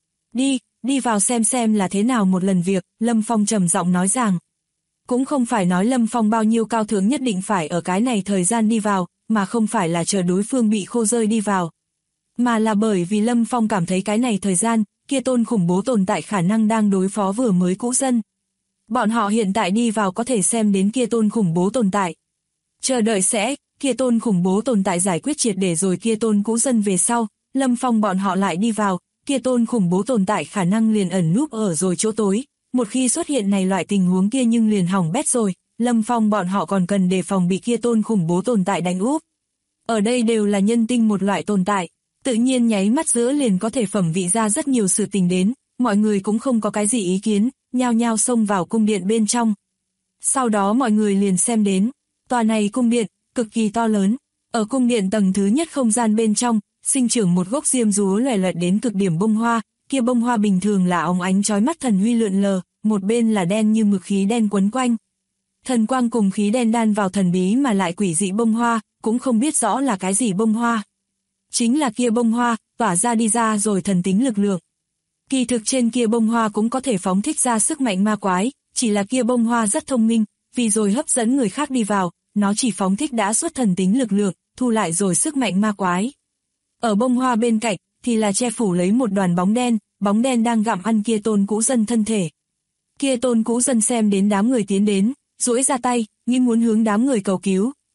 Đi vào xem là thế nào một lần việc, Lâm Phong trầm giọng nói rằng. Cũng không phải nói Lâm Phong bao nhiêu cao thượng nhất định phải ở cái này thời gian đi vào, mà không phải là chờ đối phương bị khô rơi đi vào. Mà là bởi vì Lâm Phong cảm thấy cái này thời gian, kia tôn khủng bố tồn tại khả năng đang đối phó vừa mới cũ dân. Bọn họ hiện tại đi vào có thể xem đến kia tôn khủng bố tồn tại. Chờ đợi sẽ, kia tôn khủng bố tồn tại giải quyết triệt để rồi kia tôn cũ dân về sau, Lâm Phong bọn họ lại đi vào, kia tôn khủng bố tồn tại khả năng liền ẩn núp ở rồi chỗ tối. Một khi xuất hiện này loại tình huống kia nhưng liền hỏng bét rồi, Lâm Phong bọn họ còn cần đề phòng bị kia tôn khủng bố tồn tại đánh úp. Ở đây đều là nhân tinh một loại tồn tại, tự nhiên nháy mắt giữa liền có thể phẩm vị ra rất nhiều sự tình đến, mọi người cũng không có cái gì ý kiến, nhao nhao xông vào cung điện bên trong. Sau đó mọi người liền xem đến, tòa này cung điện, cực kỳ to lớn, ở cung điện tầng thứ nhất không gian bên trong, sinh trưởng một gốc diêm dúa loè loẹt đến cực điểm bông hoa, kia bông hoa bình thường là óng ánh chói mắt thần huy lượn lờ, một bên là đen như mực khí đen quấn quanh. Thần quang cùng khí đen đan vào thần bí mà lại quỷ dị bông hoa, cũng không biết rõ là cái gì bông hoa. Chính là kia bông hoa, tỏa ra đi ra rồi thần tính lực lượng. Kỳ thực trên kia bông hoa cũng có thể phóng thích ra sức mạnh ma quái, chỉ là kia bông hoa rất thông minh, vì rồi hấp dẫn người khác đi vào, nó chỉ phóng thích đã xuất thần tính lực lượng, thu lại rồi sức mạnh ma quái. Ở bông hoa bên cạnh, thì là che phủ lấy một đoàn bóng đen đang gặm ăn kia tôn cũ dân thân thể. Kia tôn cũ dân xem đến đám người tiến đến, duỗi ra tay, nghĩ muốn hướng đám người cầu cứu,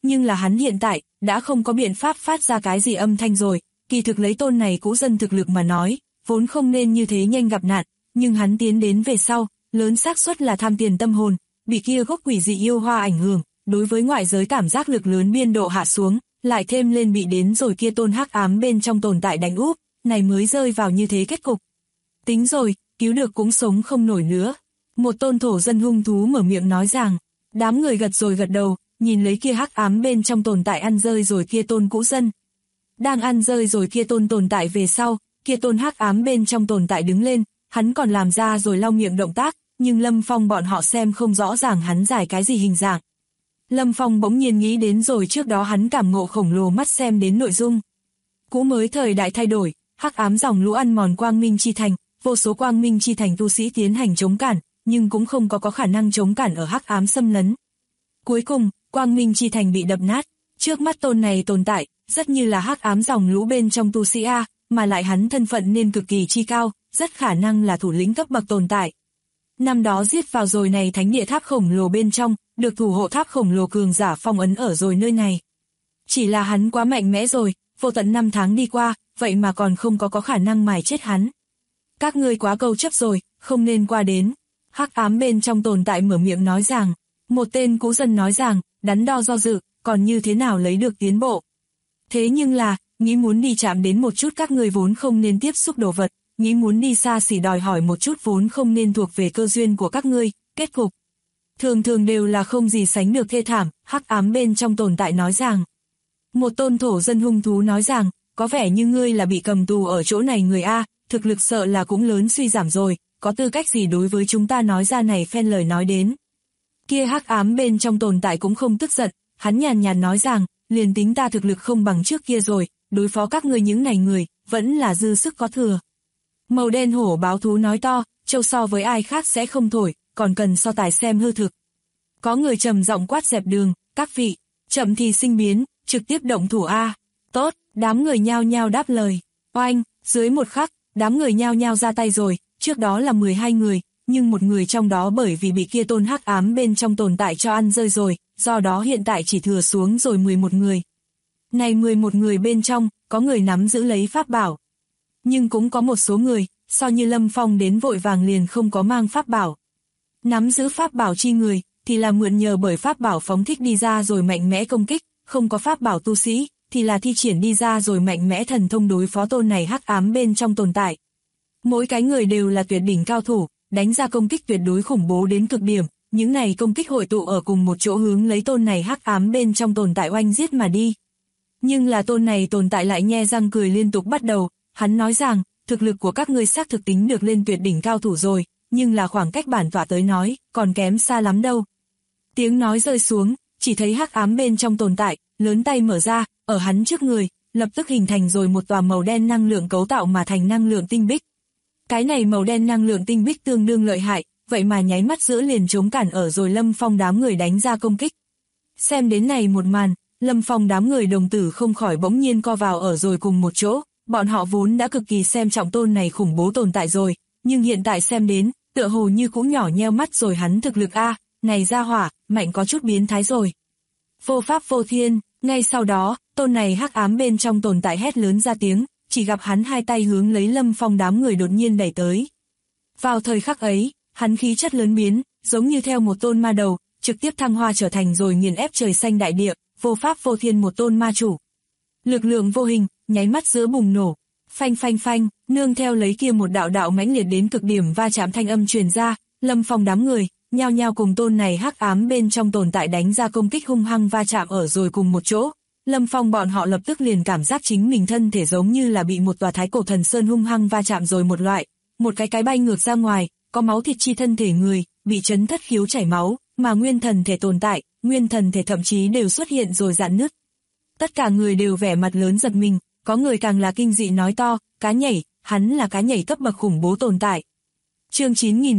nhưng là hắn hiện tại, đã không có biện pháp phát ra cái gì âm thanh rồi, kỳ thực lấy tôn này cũ dân thực lực mà nói, vốn không nên như thế nhanh gặp nạn, nhưng hắn tiến đến về sau, lớn xác suất là tham tiền tâm hồn, bị kia gốc quỷ dị yêu hoa ảnh hưởng, đối với ngoại giới cảm giác lực lớn biên độ hạ xuống, lại thêm lên bị đến rồi kia tôn hắc ám bên trong tồn tại đánh úp, này mới rơi vào như thế kết cục. Tính rồi, cứu được cũng sống không nổi nữa. Một tôn thổ dân hung thú mở miệng nói rằng, đám người gật rồi gật đầu, nhìn lấy kia hắc ám bên trong tồn tại ăn rơi rồi kia tôn cũ dân. Đang ăn rơi rồi kia tôn tồn tại về sau, kia tôn hắc ám bên trong tồn tại đứng lên, hắn còn làm ra rồi lau miệng động tác, nhưng Lâm Phong bọn họ xem không rõ ràng hắn giải cái gì hình dạng. Lâm Phong bỗng nhiên nghĩ đến rồi trước đó hắn cảm ngộ khổng lồ mắt xem đến nội dung. Cũ mới thời đại thay đổi, hắc ám dòng lũ ăn mòn quang minh chi thành, vô số quang minh chi thành tu sĩ tiến hành chống cản, nhưng cũng không có khả năng chống cản ở hắc ám xâm lấn. Cuối cùng, quang minh chi thành bị đập nát, trước mắt tôn này tồn tại, rất như là hắc ám dòng lũ bên trong tu sĩ A, mà lại hắn thân phận nên cực kỳ chi cao, rất khả năng là thủ lĩnh cấp bậc tồn tại. Năm đó giết vào rồi này thánh địa tháp khổng lồ bên trong, được thủ hộ tháp khổng lồ cường giả phong ấn ở rồi nơi này. Chỉ là hắn quá mạnh mẽ rồi, vô tận năm tháng đi qua, vậy mà còn không có khả năng mài chết hắn. Các ngươi quá câu chấp rồi, không nên qua đến. Hắc ám bên trong tồn tại mở miệng nói rằng, một tên cũ dân nói rằng, đắn đo do dự, còn như thế nào lấy được tiến bộ. Thế nhưng là, nghĩ muốn đi chạm đến một chút các ngươi vốn không nên tiếp xúc đồ vật, nghĩ muốn đi xa xỉ đòi hỏi một chút vốn không nên thuộc về cơ duyên của các ngươi, kết cục thường thường đều là không gì sánh được thê thảm. Hắc ám bên trong tồn tại nói rằng, một tôn thổ dân hung thú nói rằng, có vẻ như ngươi là bị cầm tù ở chỗ này người A, thực lực sợ là cũng lớn suy giảm rồi, có tư cách gì đối với chúng ta nói ra này phen lời nói đến. Kia hắc ám bên trong tồn tại cũng không tức giận, hắn nhàn nhạt nói rằng, liền tính ta thực lực không bằng trước kia rồi, đối phó các ngươi những này người, vẫn là dư sức có thừa. Màu đen hổ báo thú nói to, châu so với ai khác sẽ không thổi, còn cần so tài xem hư thực. Có người trầm giọng quát dẹp đường, các vị, chậm thì sinh biến, trực tiếp động thủ A. Tốt, đám người nhao nhao đáp lời. Oanh, dưới một khắc, đám người nhao nhao ra tay rồi, trước đó là 12 người, nhưng một người trong đó bởi vì bị kia tôn hắc ám bên trong tồn tại cho ăn rơi rồi, do đó hiện tại chỉ thừa xuống rồi 11 người. Này 11 người bên trong, có người nắm giữ lấy pháp bảo. Nhưng cũng có một số người, so như Lâm Phong đến vội vàng liền không có mang pháp bảo. Nắm giữ pháp bảo chi người, thì là mượn nhờ bởi pháp bảo phóng thích đi ra rồi mạnh mẽ công kích, không có pháp bảo tu sĩ, thì là thi triển đi ra rồi mạnh mẽ thần thông đối phó tôn này hắc ám bên trong tồn tại. Mỗi cái người đều là tuyệt đỉnh cao thủ, đánh ra công kích tuyệt đối khủng bố đến cực điểm, những này công kích hội tụ ở cùng một chỗ hướng lấy tôn này hắc ám bên trong tồn tại oanh giết mà đi. Nhưng là tôn này tồn tại lại nhe răng cười liên tục bắt đầu, hắn nói rằng, thực lực của các ngươi xác thực tính được lên tuyệt đỉnh cao thủ rồi, nhưng là khoảng cách bản tọa tới nói, còn kém xa lắm đâu. Tiếng nói rơi xuống, chỉ thấy hắc ám bên trong tồn tại, lớn tay mở ra, ở hắn trước người, lập tức hình thành rồi một tòa màu đen năng lượng cấu tạo mà thành năng lượng tinh bích. Cái này màu đen năng lượng tinh bích tương đương lợi hại, vậy mà nháy mắt giữa liền chống cản ở rồi Lâm Phong đám người đánh ra công kích. Xem đến này một màn, Lâm Phong đám người đồng tử không khỏi bỗng nhiên co vào ở rồi cùng một chỗ, bọn họ vốn đã cực kỳ xem trọng tôn này khủng bố tồn tại rồi, nhưng hiện tại xem đến, tựa hồ như cũng nhỏ nheo mắt rồi hắn thực lực A, này ra hỏa, mạnh có chút biến thái rồi. Vô pháp vô thiên, ngay sau đó, tôn này hắc ám bên trong tồn tại hét lớn ra tiếng, chỉ gặp hắn hai tay hướng lấy Lâm Phong đám người đột nhiên đẩy tới. Vào thời khắc ấy, hắn khí chất lớn biến, giống như theo một tôn ma đầu, trực tiếp thăng hoa trở thành rồi nghiền ép trời xanh đại địa, vô pháp vô thiên một tôn ma chủ. Lực lượng vô hình, nháy mắt giữa bùng nổ, phanh phanh phanh, nương theo lấy kia một đạo đạo mãnh liệt đến cực điểm va chạm thanh âm truyền ra, Lâm Phong đám người, nhao nhao cùng tôn này hắc ám bên trong tồn tại đánh ra công kích hung hăng va chạm ở rồi cùng một chỗ. Lâm Phong bọn họ lập tức liền cảm giác chính mình thân thể giống như là bị một tòa thái cổ thần sơn hung hăng va chạm rồi một loại, một cái bay ngược ra ngoài, có máu thịt chi thân thể người, bị chấn thất khiếu chảy máu, mà nguyên thần thể tồn tại, nguyên thần thể thậm chí đều xuất hiện rồi rạn nứt. Tất cả người đều vẻ mặt lớn giật mình, có người càng là kinh dị nói to, cá nhảy, hắn là cá nhảy cấp bậc khủng bố tồn tại. Chương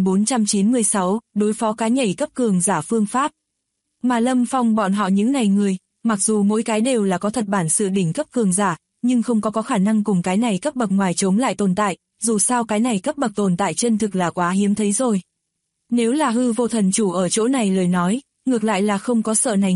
9496, đối phó cá nhảy cấp cường giả phương pháp. Mà Lâm Phong bọn họ những này người, mặc dù mỗi cái đều là có thật bản sự đỉnh cấp cường giả, nhưng không có khả năng cùng cái này cấp bậc ngoài chống lại tồn tại, dù sao cái này cấp bậc tồn tại chân thực là quá hiếm thấy rồi. Nếu là hư vô thần chủ ở chỗ này lời nói, ngược lại là không có sợ này người,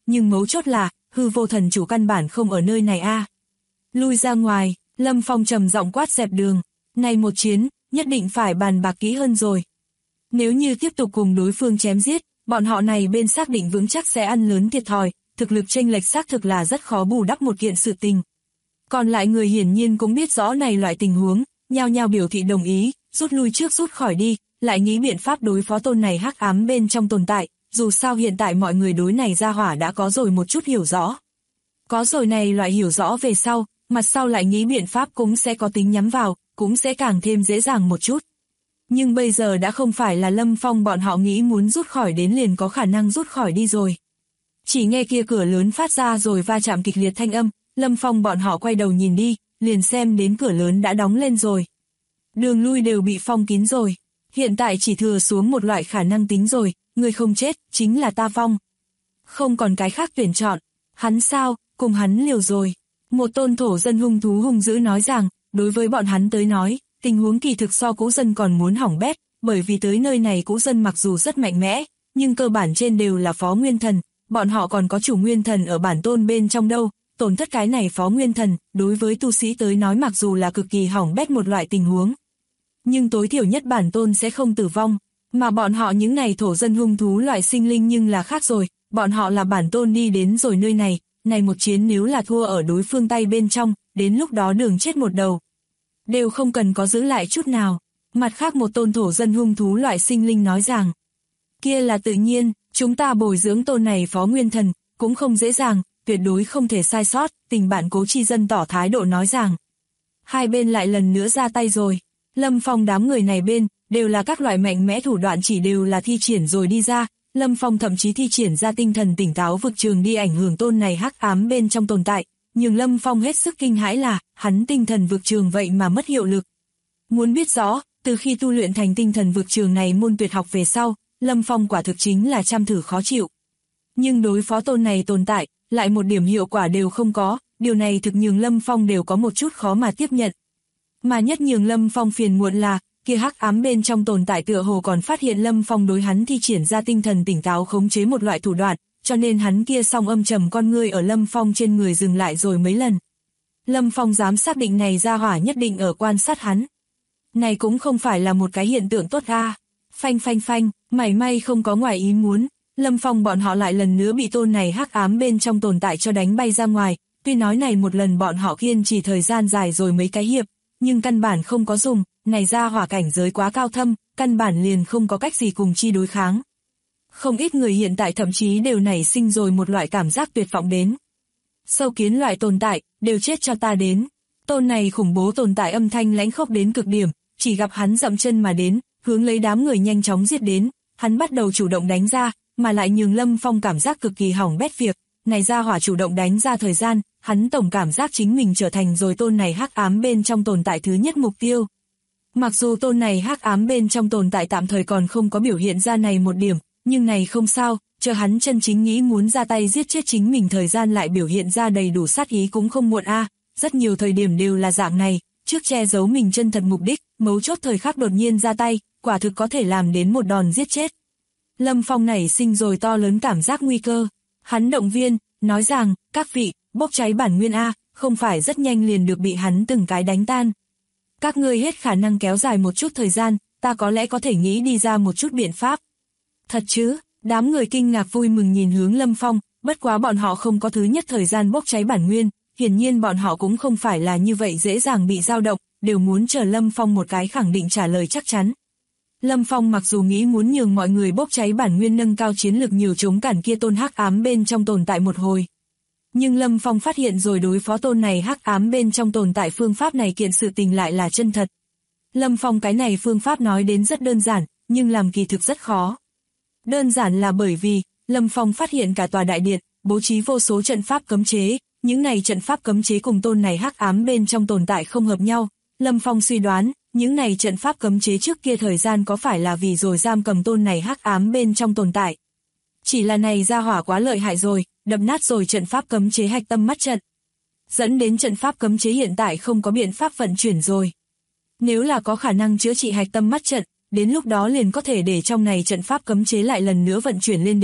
nhưng mấu chốt là, hư vô thần chủ căn bản không ở nơi này a. Lui ra ngoài, Lâm Phong trầm giọng quát dẹp đường, này một chiến, nhất định phải bàn bạc kỹ hơn rồi. Nếu như tiếp tục cùng đối phương chém giết, bọn họ này bên xác định vững chắc sẽ ăn lớn thiệt thòi, thực lực chênh lệch xác thực là rất khó bù đắp một kiện sự tình. Còn lại người hiển nhiên cũng biết rõ này loại tình huống, nhao nhao biểu thị đồng ý, rút lui trước rút khỏi đi, lại nghĩ biện pháp đối phó tôn này hắc ám bên trong tồn tại, dù sao hiện tại mọi người đối này ra hỏa đã có rồi một chút hiểu rõ. Có rồi này loại hiểu rõ về sau, mặt sau lại nghĩ biện pháp cũng sẽ có tính nhắm vào, cũng sẽ càng thêm dễ dàng một chút. Nhưng bây giờ đã không phải là Lâm Phong bọn họ nghĩ muốn rút khỏi đến liền có khả năng rút khỏi đi rồi. Chỉ nghe kia cửa lớn phát ra rồi va chạm kịch liệt thanh âm, Lâm Phong bọn họ quay đầu nhìn đi, liền xem đến cửa lớn đã đóng lên rồi. Đường lui đều bị phong kín rồi, hiện tại chỉ thừa xuống một loại khả năng tính rồi, người không chết, chính là ta vong. Không còn cái khác tuyển chọn, hắn sao, cùng hắn liều rồi. Một tôn thổ dân hung thú hung dữ nói rằng, đối với bọn hắn tới nói, tình huống kỳ thực so cũ dân còn muốn hỏng bét, bởi vì tới nơi này cũ dân mặc dù rất mạnh mẽ, nhưng cơ bản trên đều là phó nguyên thần, bọn họ còn có chủ nguyên thần ở bản tôn bên trong đâu, tổn thất cái này phó nguyên thần, đối với tu sĩ tới nói mặc dù là cực kỳ hỏng bét một loại tình huống. Nhưng tối thiểu nhất bản tôn sẽ không tử vong, mà bọn họ những này thổ dân hung thú loại sinh linh nhưng là khác rồi, bọn họ là bản tôn đi đến rồi nơi này, này một chiến nếu là thua ở đối phương tay bên trong, đến lúc đó đường chết một đầu. Đều không cần có giữ lại chút nào. Mặt khác một tôn thổ dân hung thú loại sinh linh nói rằng, kia là tự nhiên, chúng ta bồi dưỡng tôn này phó nguyên thần, cũng không dễ dàng, tuyệt đối không thể sai sót, tình bạn Cố Chi Dân tỏ thái độ nói rằng. Hai bên lại lần nữa ra tay rồi, Lâm Phong đám người này bên, đều là các loại mạnh mẽ thủ đoạn chỉ đều là thi triển rồi đi ra, Lâm Phong thậm chí thi triển ra tinh thần tỉnh táo vực trường đi ảnh hưởng tôn này hắc ám bên trong tồn tại, nhưng Lâm Phong hết sức kinh hãi là, hắn tinh thần vực trường vậy mà mất hiệu lực. Muốn biết rõ, từ khi tu luyện thành tinh thần vực trường này môn tuyệt học về sau, Lâm Phong quả thực chính là trăm thử khó chịu. Nhưng đối phó tôn này tồn tại, lại một điểm hiệu quả đều không có, điều này thực nhường Lâm Phong đều có một chút khó mà tiếp nhận. Mà nhất nhường Lâm Phong phiền muộn là, kia hắc ám bên trong tồn tại tựa hồ còn phát hiện Lâm Phong đối hắn thi triển ra tinh thần tỉnh táo khống chế một loại thủ đoạn, cho nên hắn kia song âm trầm con ngươi ở Lâm Phong trên người dừng lại rồi mấy lần. Lâm Phong dám xác định này ra hỏa nhất định ở quan sát hắn. Này cũng không phải là một cái hiện tượng tốt a. Phanh phanh phanh, mảy may không có ngoài ý muốn, Lâm Phong bọn họ lại lần nữa bị tôn này hắc ám bên trong tồn tại cho đánh bay ra ngoài, tuy nói này một lần bọn họ kiên trì thời gian dài rồi mấy cái hiệp, nhưng căn bản không có dùng, này ra hỏa cảnh giới quá cao thâm, căn bản liền không có cách gì cùng chi đối kháng. Không ít người hiện tại thậm chí đều nảy sinh rồi một loại cảm giác tuyệt vọng đến. Sâu kiến loại tồn tại, đều chết cho ta đến. Tôn này khủng bố tồn tại âm thanh lãnh khốc đến cực điểm, chỉ gặp hắn dậm chân mà đến, hướng lấy đám người nhanh chóng giết đến, hắn bắt đầu chủ động đánh ra, mà lại nhường Lâm Phong cảm giác cực kỳ hỏng bét việc, này ra hỏa chủ động đánh ra thời gian, hắn tổng cảm giác chính mình trở thành rồi tôn này hắc ám bên trong tồn tại thứ nhất mục tiêu. Mặc dù tôn này hắc ám bên trong tồn tại tạm thời còn không có biểu hiện ra này một điểm, nhưng này không sao, chờ hắn chân chính nghĩ muốn ra tay giết chết chính mình thời gian lại biểu hiện ra đầy đủ sát ý cũng không muộn a. Rất nhiều thời điểm đều là dạng này, trước che giấu mình chân thật mục đích, mấu chốt thời khắc đột nhiên ra tay, quả thực có thể làm đến một đòn giết chết. Lâm Phong nảy sinh rồi to lớn cảm giác nguy cơ, hắn động viên, nói rằng, các vị, bốc cháy bản nguyên a, không phải rất nhanh liền được bị hắn từng cái đánh tan. Các ngươi hết khả năng kéo dài một chút thời gian, ta có lẽ có thể nghĩ đi ra một chút biện pháp. Thật chứ, đám người kinh ngạc vui mừng nhìn hướng Lâm Phong, bất quá bọn họ không có thứ nhất thời gian bốc cháy bản nguyên, hiển nhiên bọn họ cũng không phải là như vậy dễ dàng bị dao động, đều muốn chờ Lâm Phong một cái khẳng định trả lời chắc chắn. Lâm Phong mặc dù nghĩ muốn nhường mọi người bốc cháy bản nguyên nâng cao chiến lực nhiều chống cản kia tôn hắc ám bên trong tồn tại một hồi. Nhưng Lâm Phong phát hiện rồi đối phó tôn này hắc ám bên trong tồn tại phương pháp này kiện sự tình lại là chân thật. Lâm Phong cái này phương pháp nói đến rất đơn giản, nhưng làm kỳ thực rất khó. Đơn giản là bởi vì, Lâm Phong phát hiện cả tòa đại điện, bố trí vô số trận pháp cấm chế, những này trận pháp cấm chế cùng tôn này hắc ám bên trong tồn tại không hợp nhau. Lâm Phong suy đoán, những này trận pháp cấm chế trước kia thời gian có phải là vì rồi giam cầm tôn này hắc ám bên trong tồn tại. Chỉ là này ra hỏa quá lợi hại rồi, đập nát rồi trận pháp cấm chế hạch tâm mắt trận. Dẫn đến trận pháp cấm chế hiện tại không có biện pháp vận chuyển rồi. Nếu là có khả năng chữa trị hạch tâm mắt trận, đến lúc đó liền có thể để trong này trận pháp cấm chế lại lần nữa vận chuyển lên đến,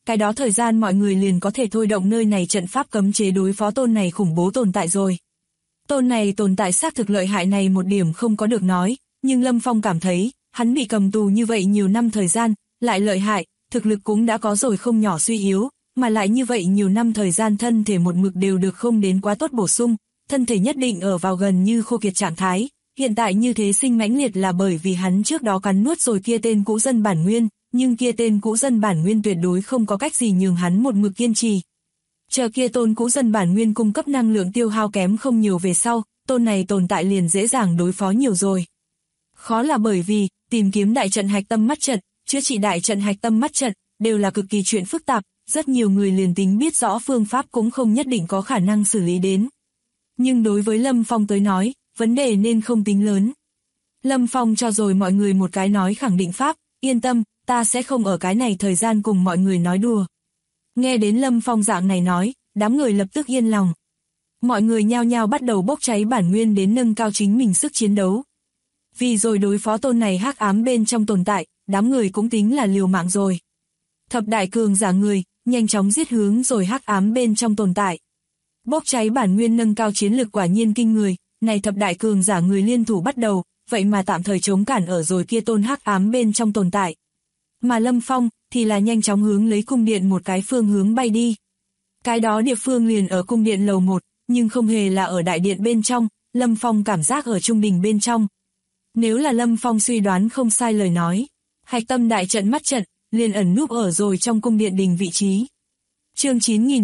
cái đó thời gian mọi người liền có thể thôi động nơi này trận pháp cấm chế đối phó tôn này khủng bố tồn tại rồi. Tôn này tồn tại xác thực lợi hại này một điểm không có được nói, nhưng Lâm Phong cảm thấy, hắn bị cầm tù như vậy nhiều năm thời gian, lại lợi hại, thực lực cũng đã có rồi không nhỏ suy yếu, mà lại như vậy nhiều năm thời gian thân thể một mực đều được không đến quá tốt bổ sung, thân thể nhất định ở vào gần như khô kiệt trạng thái, hiện tại như thế sinh mãnh liệt là bởi vì hắn trước đó cắn nuốt rồi kia tên cũ dân bản nguyên, nhưng kia tên cũ dân bản nguyên tuyệt đối không có cách gì nhường hắn một mực kiên trì. Chờ kia tôn cũ dân bản nguyên cung cấp năng lượng tiêu hao kém không nhiều về sau, tôn này tồn tại liền dễ dàng đối phó nhiều rồi. Khó là bởi vì, tìm kiếm đại trận hạch tâm mắt trận, chữa trị đại trận hạch tâm mắt trận, đều là cực kỳ chuyện phức tạp, rất nhiều người liền tính biết rõ phương pháp cũng không nhất định có khả năng xử lý đến. Nhưng đối với Lâm Phong tới nói, vấn đề nên không tính lớn. Lâm Phong cho rồi mọi người một cái nói khẳng định pháp, yên tâm, ta sẽ không ở cái này thời gian cùng mọi người nói đùa. Nghe đến Lâm Phong dạng này nói, đám người lập tức yên lòng. Mọi người nhao nhao bắt đầu bốc cháy bản nguyên đến nâng cao chính mình sức chiến đấu. Vì rồi đối phó tôn này hắc ám bên trong tồn tại, đám người cũng tính là liều mạng rồi. Thập đại cường giả người, nhanh chóng giết hướng rồi hắc ám bên trong tồn tại. Bốc cháy bản nguyên nâng cao chiến lực quả nhiên kinh người, này thập đại cường giả người liên thủ bắt đầu, vậy mà tạm thời chống cản ở rồi kia tôn hắc ám bên trong tồn tại. Mà Lâm Phong thì là nhanh chóng hướng lấy cung điện một cái phương hướng bay đi. Cái đó địa phương liền ở cung điện lầu 1, nhưng không hề là ở đại điện bên trong, Lâm Phong cảm giác ở trung đình bên trong. Nếu là Lâm Phong suy đoán không sai lời nói, hạch tâm đại trận mắt trận, liền ẩn núp ở rồi trong cung điện đình vị trí. Chương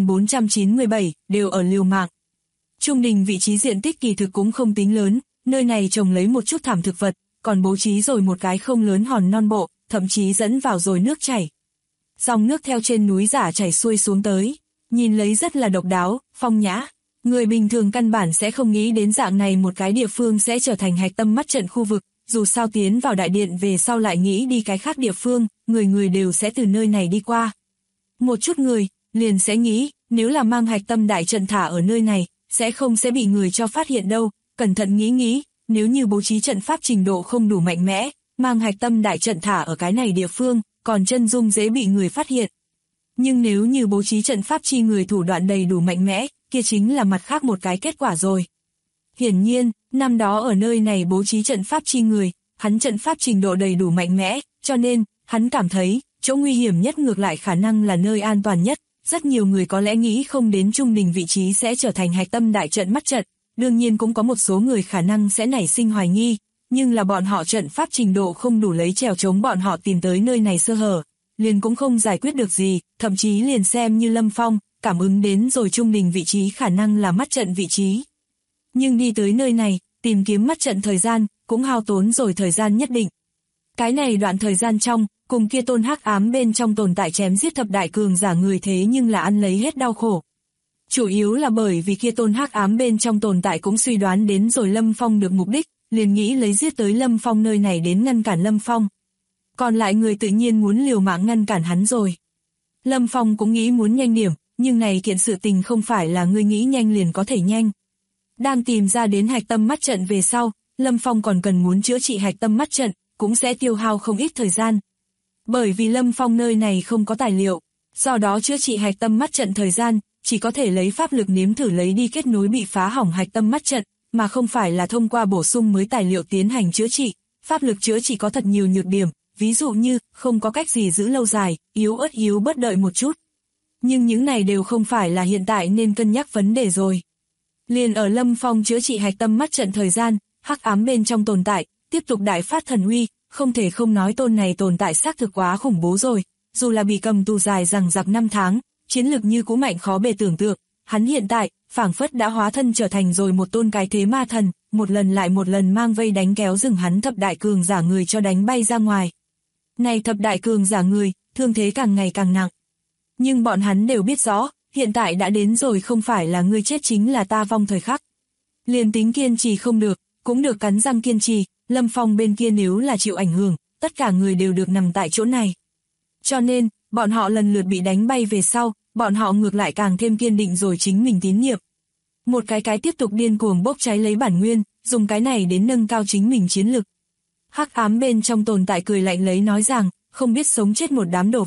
9497, đều ở liều mạng. Trung đình vị trí diện tích kỳ thực cũng không tính lớn, nơi này trồng lấy một chút thảm thực vật, còn bố trí rồi một cái không lớn hòn non bộ, thậm chí dẫn vào rồi nước chảy. Dòng nước theo trên núi giả chảy xuôi xuống tới, nhìn lấy rất là độc đáo, phong nhã. Người bình thường căn bản sẽ không nghĩ đến dạng này một cái địa phương sẽ trở thành hạch tâm mắt trận khu vực, dù sao tiến vào đại điện về sau lại nghĩ đi cái khác địa phương, người đều sẽ từ nơi này đi qua. Một chút người, liền sẽ nghĩ, nếu là mang hạch tâm đại trận thả ở nơi này, sẽ bị người cho phát hiện đâu, cẩn thận nghĩ, nếu như bố trí trận pháp trình độ không đủ mạnh mẽ, mang hạch tâm đại trận thả ở cái này địa phương, còn chân dung dễ bị người phát hiện. Nhưng nếu như bố trí trận pháp chi người thủ đoạn đầy đủ mạnh mẽ, kia chính là mặt khác một cái kết quả rồi. Hiển nhiên, năm đó ở nơi này bố trí trận pháp chi người, hắn trận pháp trình độ đầy đủ mạnh mẽ, cho nên, hắn cảm thấy, chỗ nguy hiểm nhất ngược lại khả năng là nơi an toàn nhất. Rất nhiều người có lẽ nghĩ không đến trung đình vị trí sẽ trở thành hạch tâm đại trận mắt trận, đương nhiên cũng có một số người khả năng sẽ nảy sinh hoài nghi, nhưng là bọn họ trận pháp trình độ không đủ lấy trèo chống bọn họ tìm tới nơi này sơ hở, liền cũng không giải quyết được gì, thậm chí liền xem như Lâm Phong, cảm ứng đến rồi trung đình vị trí khả năng là mắt trận vị trí. Nhưng đi tới nơi này, tìm kiếm mắt trận thời gian, cũng hao tốn rồi thời gian nhất định. Cái này đoạn thời gian trong, cùng kia tôn hắc ám bên trong tồn tại chém giết thập đại cường giả người thế nhưng là ăn lấy hết đau khổ. Chủ yếu là bởi vì kia tôn hắc ám bên trong tồn tại cũng suy đoán đến rồi Lâm Phong được mục đích, liền nghĩ lấy giết tới Lâm Phong nơi này đến ngăn cản Lâm Phong. Còn lại người tự nhiên muốn liều mạng ngăn cản hắn rồi. Lâm Phong cũng nghĩ muốn nhanh điểm, nhưng này kiện sự tình không phải là người nghĩ nhanh liền có thể nhanh. Đang tìm ra đến hạch tâm mắt trận về sau, Lâm Phong còn cần muốn chữa trị hạch tâm mắt trận, cũng sẽ tiêu hao không ít thời gian. Bởi vì Lâm Phong nơi này không có tài liệu, do đó chữa trị hạch tâm mắt trận thời gian, chỉ có thể lấy pháp lực nếm thử lấy đi kết nối bị phá hỏng hạch tâm mắt trận, mà không phải là thông qua bổ sung mới tài liệu tiến hành chữa trị. Pháp lực chữa trị có thật nhiều nhược điểm, ví dụ như không có cách gì giữ lâu dài, yếu bớt đợi một chút. Nhưng những này đều không phải là hiện tại nên cân nhắc vấn đề rồi. Liền ở Lâm Phong chữa trị hạch tâm mắt trận thời gian, hắc ám bên trong tồn tại, tiếp tục đại phát thần uy, không thể không nói tôn này tồn tại xác thực quá khủng bố rồi, dù là bị cầm tù dài rằng giặc 5 tháng, chiến lực như cũ mạnh khó bề tưởng tượng, hắn hiện tại, phảng phất đã hóa thân trở thành rồi một tôn cái thế ma thần, một lần lại một lần mang vây đánh kéo rừng hắn thập đại cường giả người cho đánh bay ra ngoài. Này thập đại cường giả người, thương thế càng ngày càng nặng. Nhưng bọn hắn đều biết rõ, hiện tại đã đến rồi không phải là ngươi chết chính là ta vong thời khắc. Liền tính kiên trì không được, cũng được cắn răng kiên trì, Lâm Phong bên kia nếu là chịu ảnh hưởng, tất cả người đều được nằm tại chỗ này. Cho nên, bọn họ lần lượt bị đánh bay về sau, bọn họ ngược lại càng thêm kiên định rồi chính mình tín nhiệm. Một cái tiếp tục điên cuồng bốc cháy lấy bản nguyên, dùng cái này đến nâng cao chính mình chiến lực. Hắc ám bên trong tồn tại cười lạnh lấy nói rằng, không biết sống chết một đám đồ vật,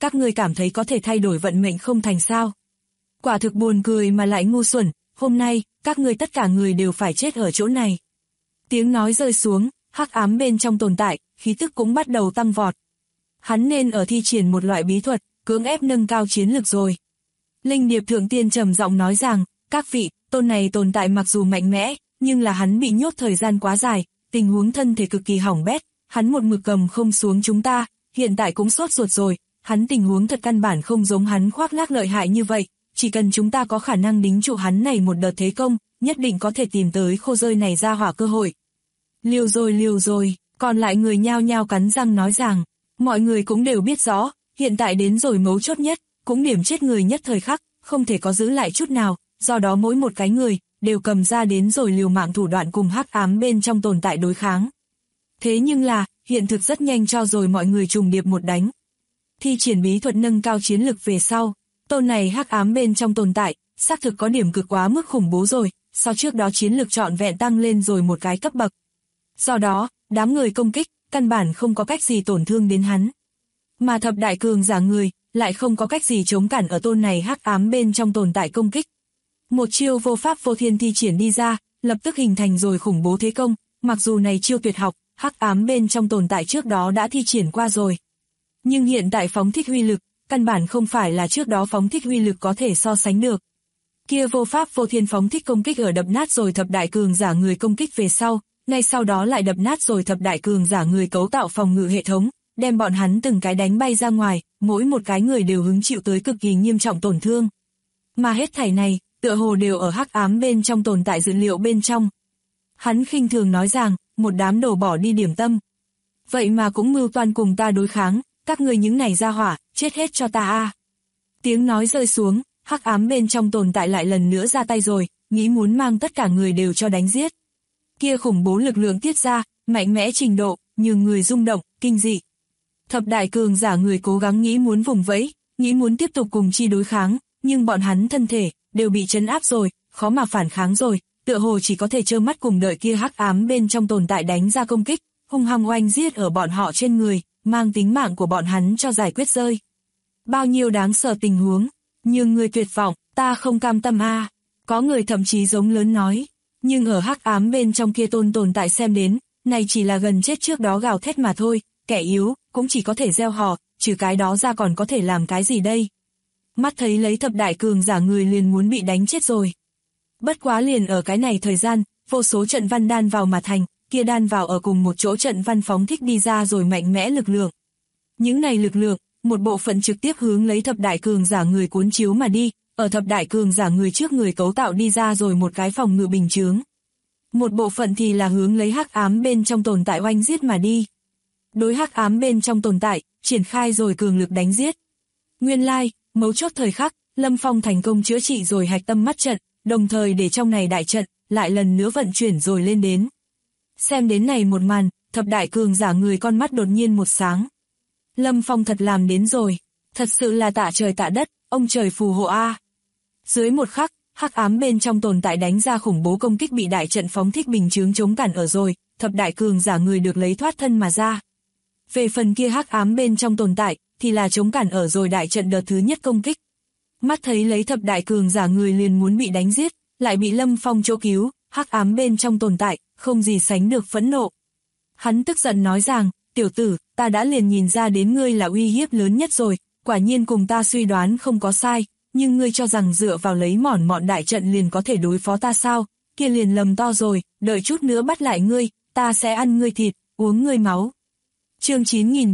các ngươi cảm thấy có thể thay đổi vận mệnh không thành sao? Quả thực buồn cười mà lại ngu xuẩn, hôm nay, các ngươi tất cả người đều phải chết ở chỗ này. Tiếng nói rơi xuống, hắc ám bên trong tồn tại, khí tức cũng bắt đầu tăng vọt. Hắn nên ở thi triển một loại bí thuật, cưỡng ép nâng cao chiến lực rồi. Linh Điệp Thượng Tiên trầm giọng nói rằng, các vị, tôn này tồn tại mặc dù mạnh mẽ, nhưng là hắn bị nhốt thời gian quá dài, tình huống thân thể cực kỳ hỏng bét, hắn một mực cầm không xuống chúng ta, hiện tại cũng sốt ruột rồi, hắn tình huống thật căn bản không giống hắn khoác lác lợi hại như vậy, chỉ cần chúng ta có khả năng đính trụ hắn này một đợt thế công, nhất định có thể tìm tới khô rơi này ra hỏa cơ hội. Liều rồi, còn lại người nhao nhao cắn răng nói rằng, mọi người cũng đều biết rõ, hiện tại đến rồi mấu chốt nhất, cũng điểm chết người nhất thời khắc, không thể có giữ lại chút nào, do đó mỗi một cái người, đều cầm ra đến rồi liều mạng thủ đoạn cùng hắc ám bên trong tồn tại đối kháng. Thế nhưng là, hiện thực rất nhanh cho rồi mọi người trùng điệp một đánh. Thi triển bí thuật nâng cao chiến lực về sau, tôn này hắc ám bên trong tồn tại, xác thực có điểm cực quá mức khủng bố rồi, sau trước đó chiến lực trọn vẹn tăng lên rồi một cái cấp bậc. Do đó, đám người công kích, căn bản không có cách gì tổn thương đến hắn. Mà thập đại cường giả người, lại không có cách gì chống cản ở tôn này hắc ám bên trong tồn tại công kích. Một chiêu vô pháp vô thiên thi triển đi ra, lập tức hình thành rồi khủng bố thế công, mặc dù này chiêu tuyệt học, hắc ám bên trong tồn tại trước đó đã thi triển qua rồi. Nhưng hiện tại phóng thích uy lực, căn bản không phải là trước đó phóng thích uy lực có thể so sánh được. Kia vô pháp vô thiên phóng thích công kích ở đập nát rồi thập đại cường giả người công kích về sau, ngay sau đó lại đập nát rồi thập đại cường giả người cấu tạo phòng ngự hệ thống, đem bọn hắn từng cái đánh bay ra ngoài, mỗi một cái người đều hứng chịu tới cực kỳ nghiêm trọng tổn thương. Mà hết thảy này, tựa hồ đều ở hắc ám bên trong tồn tại dữ liệu bên trong. Hắn khinh thường nói rằng, một đám đổ bỏ đi điểm tâm. Vậy mà cũng mưu toan cùng ta đối kháng, các người những này ra hỏa, chết hết cho ta a. Tiếng nói rơi xuống, hắc ám bên trong tồn tại lại lần nữa ra tay rồi, nghĩ muốn mang tất cả người đều cho đánh giết. Kia khủng bố lực lượng tiết ra, mạnh mẽ trình độ, nhường người rung động, kinh dị. Thập đại cường giả người cố gắng nghĩ muốn vùng vẫy, nghĩ muốn tiếp tục cùng chi đối kháng, nhưng bọn hắn thân thể, đều bị trấn áp rồi, khó mà phản kháng rồi, tựa hồ chỉ có thể trơ mắt cùng đợi kia hắc ám bên trong tồn tại đánh ra công kích, hung hăng oanh giết ở bọn họ trên người, mang tính mạng của bọn hắn cho giải quyết rơi. Bao nhiêu đáng sợ tình huống, nhưng người tuyệt vọng, ta không cam tâm a. Có người thậm chí giống lớn nói, nhưng ở hắc ám bên trong kia tồn tại xem đến, này chỉ là gần chết trước đó gào thét mà thôi, kẻ yếu, cũng chỉ có thể gieo hò, trừ cái đó ra còn có thể làm cái gì đây. Mắt thấy lấy thập đại cường giả người liền muốn bị đánh chết rồi. Bất quá liền ở cái này thời gian, vô số trận văn đan vào mà thành, kia đan vào ở cùng một chỗ trận văn phóng thích đi ra rồi mạnh mẽ lực lượng. Những này lực lượng, một bộ phận trực tiếp hướng lấy thập đại cường giả người cuốn chiếu mà đi, ở thập đại cường giả người trước người cấu tạo đi ra rồi một cái phòng ngự bình chướng. Một bộ phận thì là hướng lấy hắc ám bên trong tồn tại oanh giết mà đi. Đối hắc ám bên trong tồn tại, triển khai rồi cường lực đánh giết. Nguyên lai, mấu chốt thời khắc, Lâm Phong thành công chữa trị rồi hạch tâm mắt trận, đồng thời để trong này đại trận, lại lần nữa vận chuyển rồi lên đến. Xem đến này một màn, thập đại cường giả người con mắt đột nhiên một sáng. Lâm Phong thật làm đến rồi, thật sự là tạ trời tạ đất, ông trời phù hộ a. Dưới một khắc, hắc ám bên trong tồn tại đánh ra khủng bố công kích bị đại trận phóng thích bình chướng chống cản ở rồi, thập đại cường giả người được lấy thoát thân mà ra. Về phần kia hắc ám bên trong tồn tại, thì là chống cản ở rồi đại trận đợt thứ nhất công kích. Mắt thấy lấy thập đại cường giả người liền muốn bị đánh giết, lại bị Lâm Phong chỗ cứu, hắc ám bên trong tồn tại, không gì sánh được phẫn nộ. Hắn tức giận nói rằng, tiểu tử, ta đã liền nhìn ra đến ngươi là uy hiếp lớn nhất rồi, quả nhiên cùng ta suy đoán không có sai, nhưng ngươi cho rằng dựa vào lấy mọn đại trận liền có thể đối phó ta sao, kia liền lầm to rồi, đợi chút nữa bắt lại ngươi, ta sẽ ăn ngươi thịt, uống ngươi máu. Chương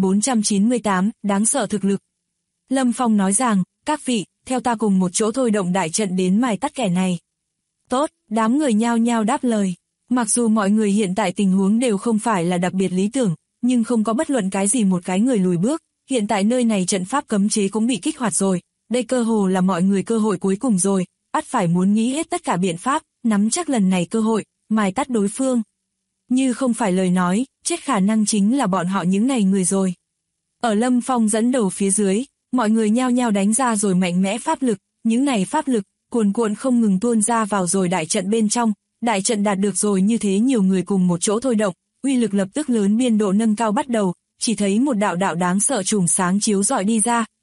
9498, đáng sợ thực lực. Lâm Phong nói rằng, các vị, theo ta cùng một chỗ thôi động đại trận đến mài tắt kẻ này. Tốt, đám người nhao nhao đáp lời. Mặc dù mọi người hiện tại tình huống đều không phải là đặc biệt lý tưởng, nhưng không có bất luận cái gì một cái người lùi bước, hiện tại nơi này trận pháp cấm chế cũng bị kích hoạt rồi, đây cơ hồ là mọi người cơ hội cuối cùng rồi, ắt phải muốn nghĩ hết tất cả biện pháp, nắm chắc lần này cơ hội, mài tắt đối phương. Như không phải lời nói, chết khả năng chính là bọn họ những này người rồi. Ở Lâm Phong dẫn đầu phía dưới, mọi người nhao nhao đánh ra rồi mạnh mẽ pháp lực, những này pháp lực, cuồn cuộn không ngừng tuôn ra vào rồi đại trận bên trong, đại trận đạt được rồi như thế nhiều người cùng một chỗ thôi động, uy lực lập tức lớn biên độ nâng cao bắt đầu, chỉ thấy một đạo đạo đáng sợ chùm sáng chiếu rọi đi ra,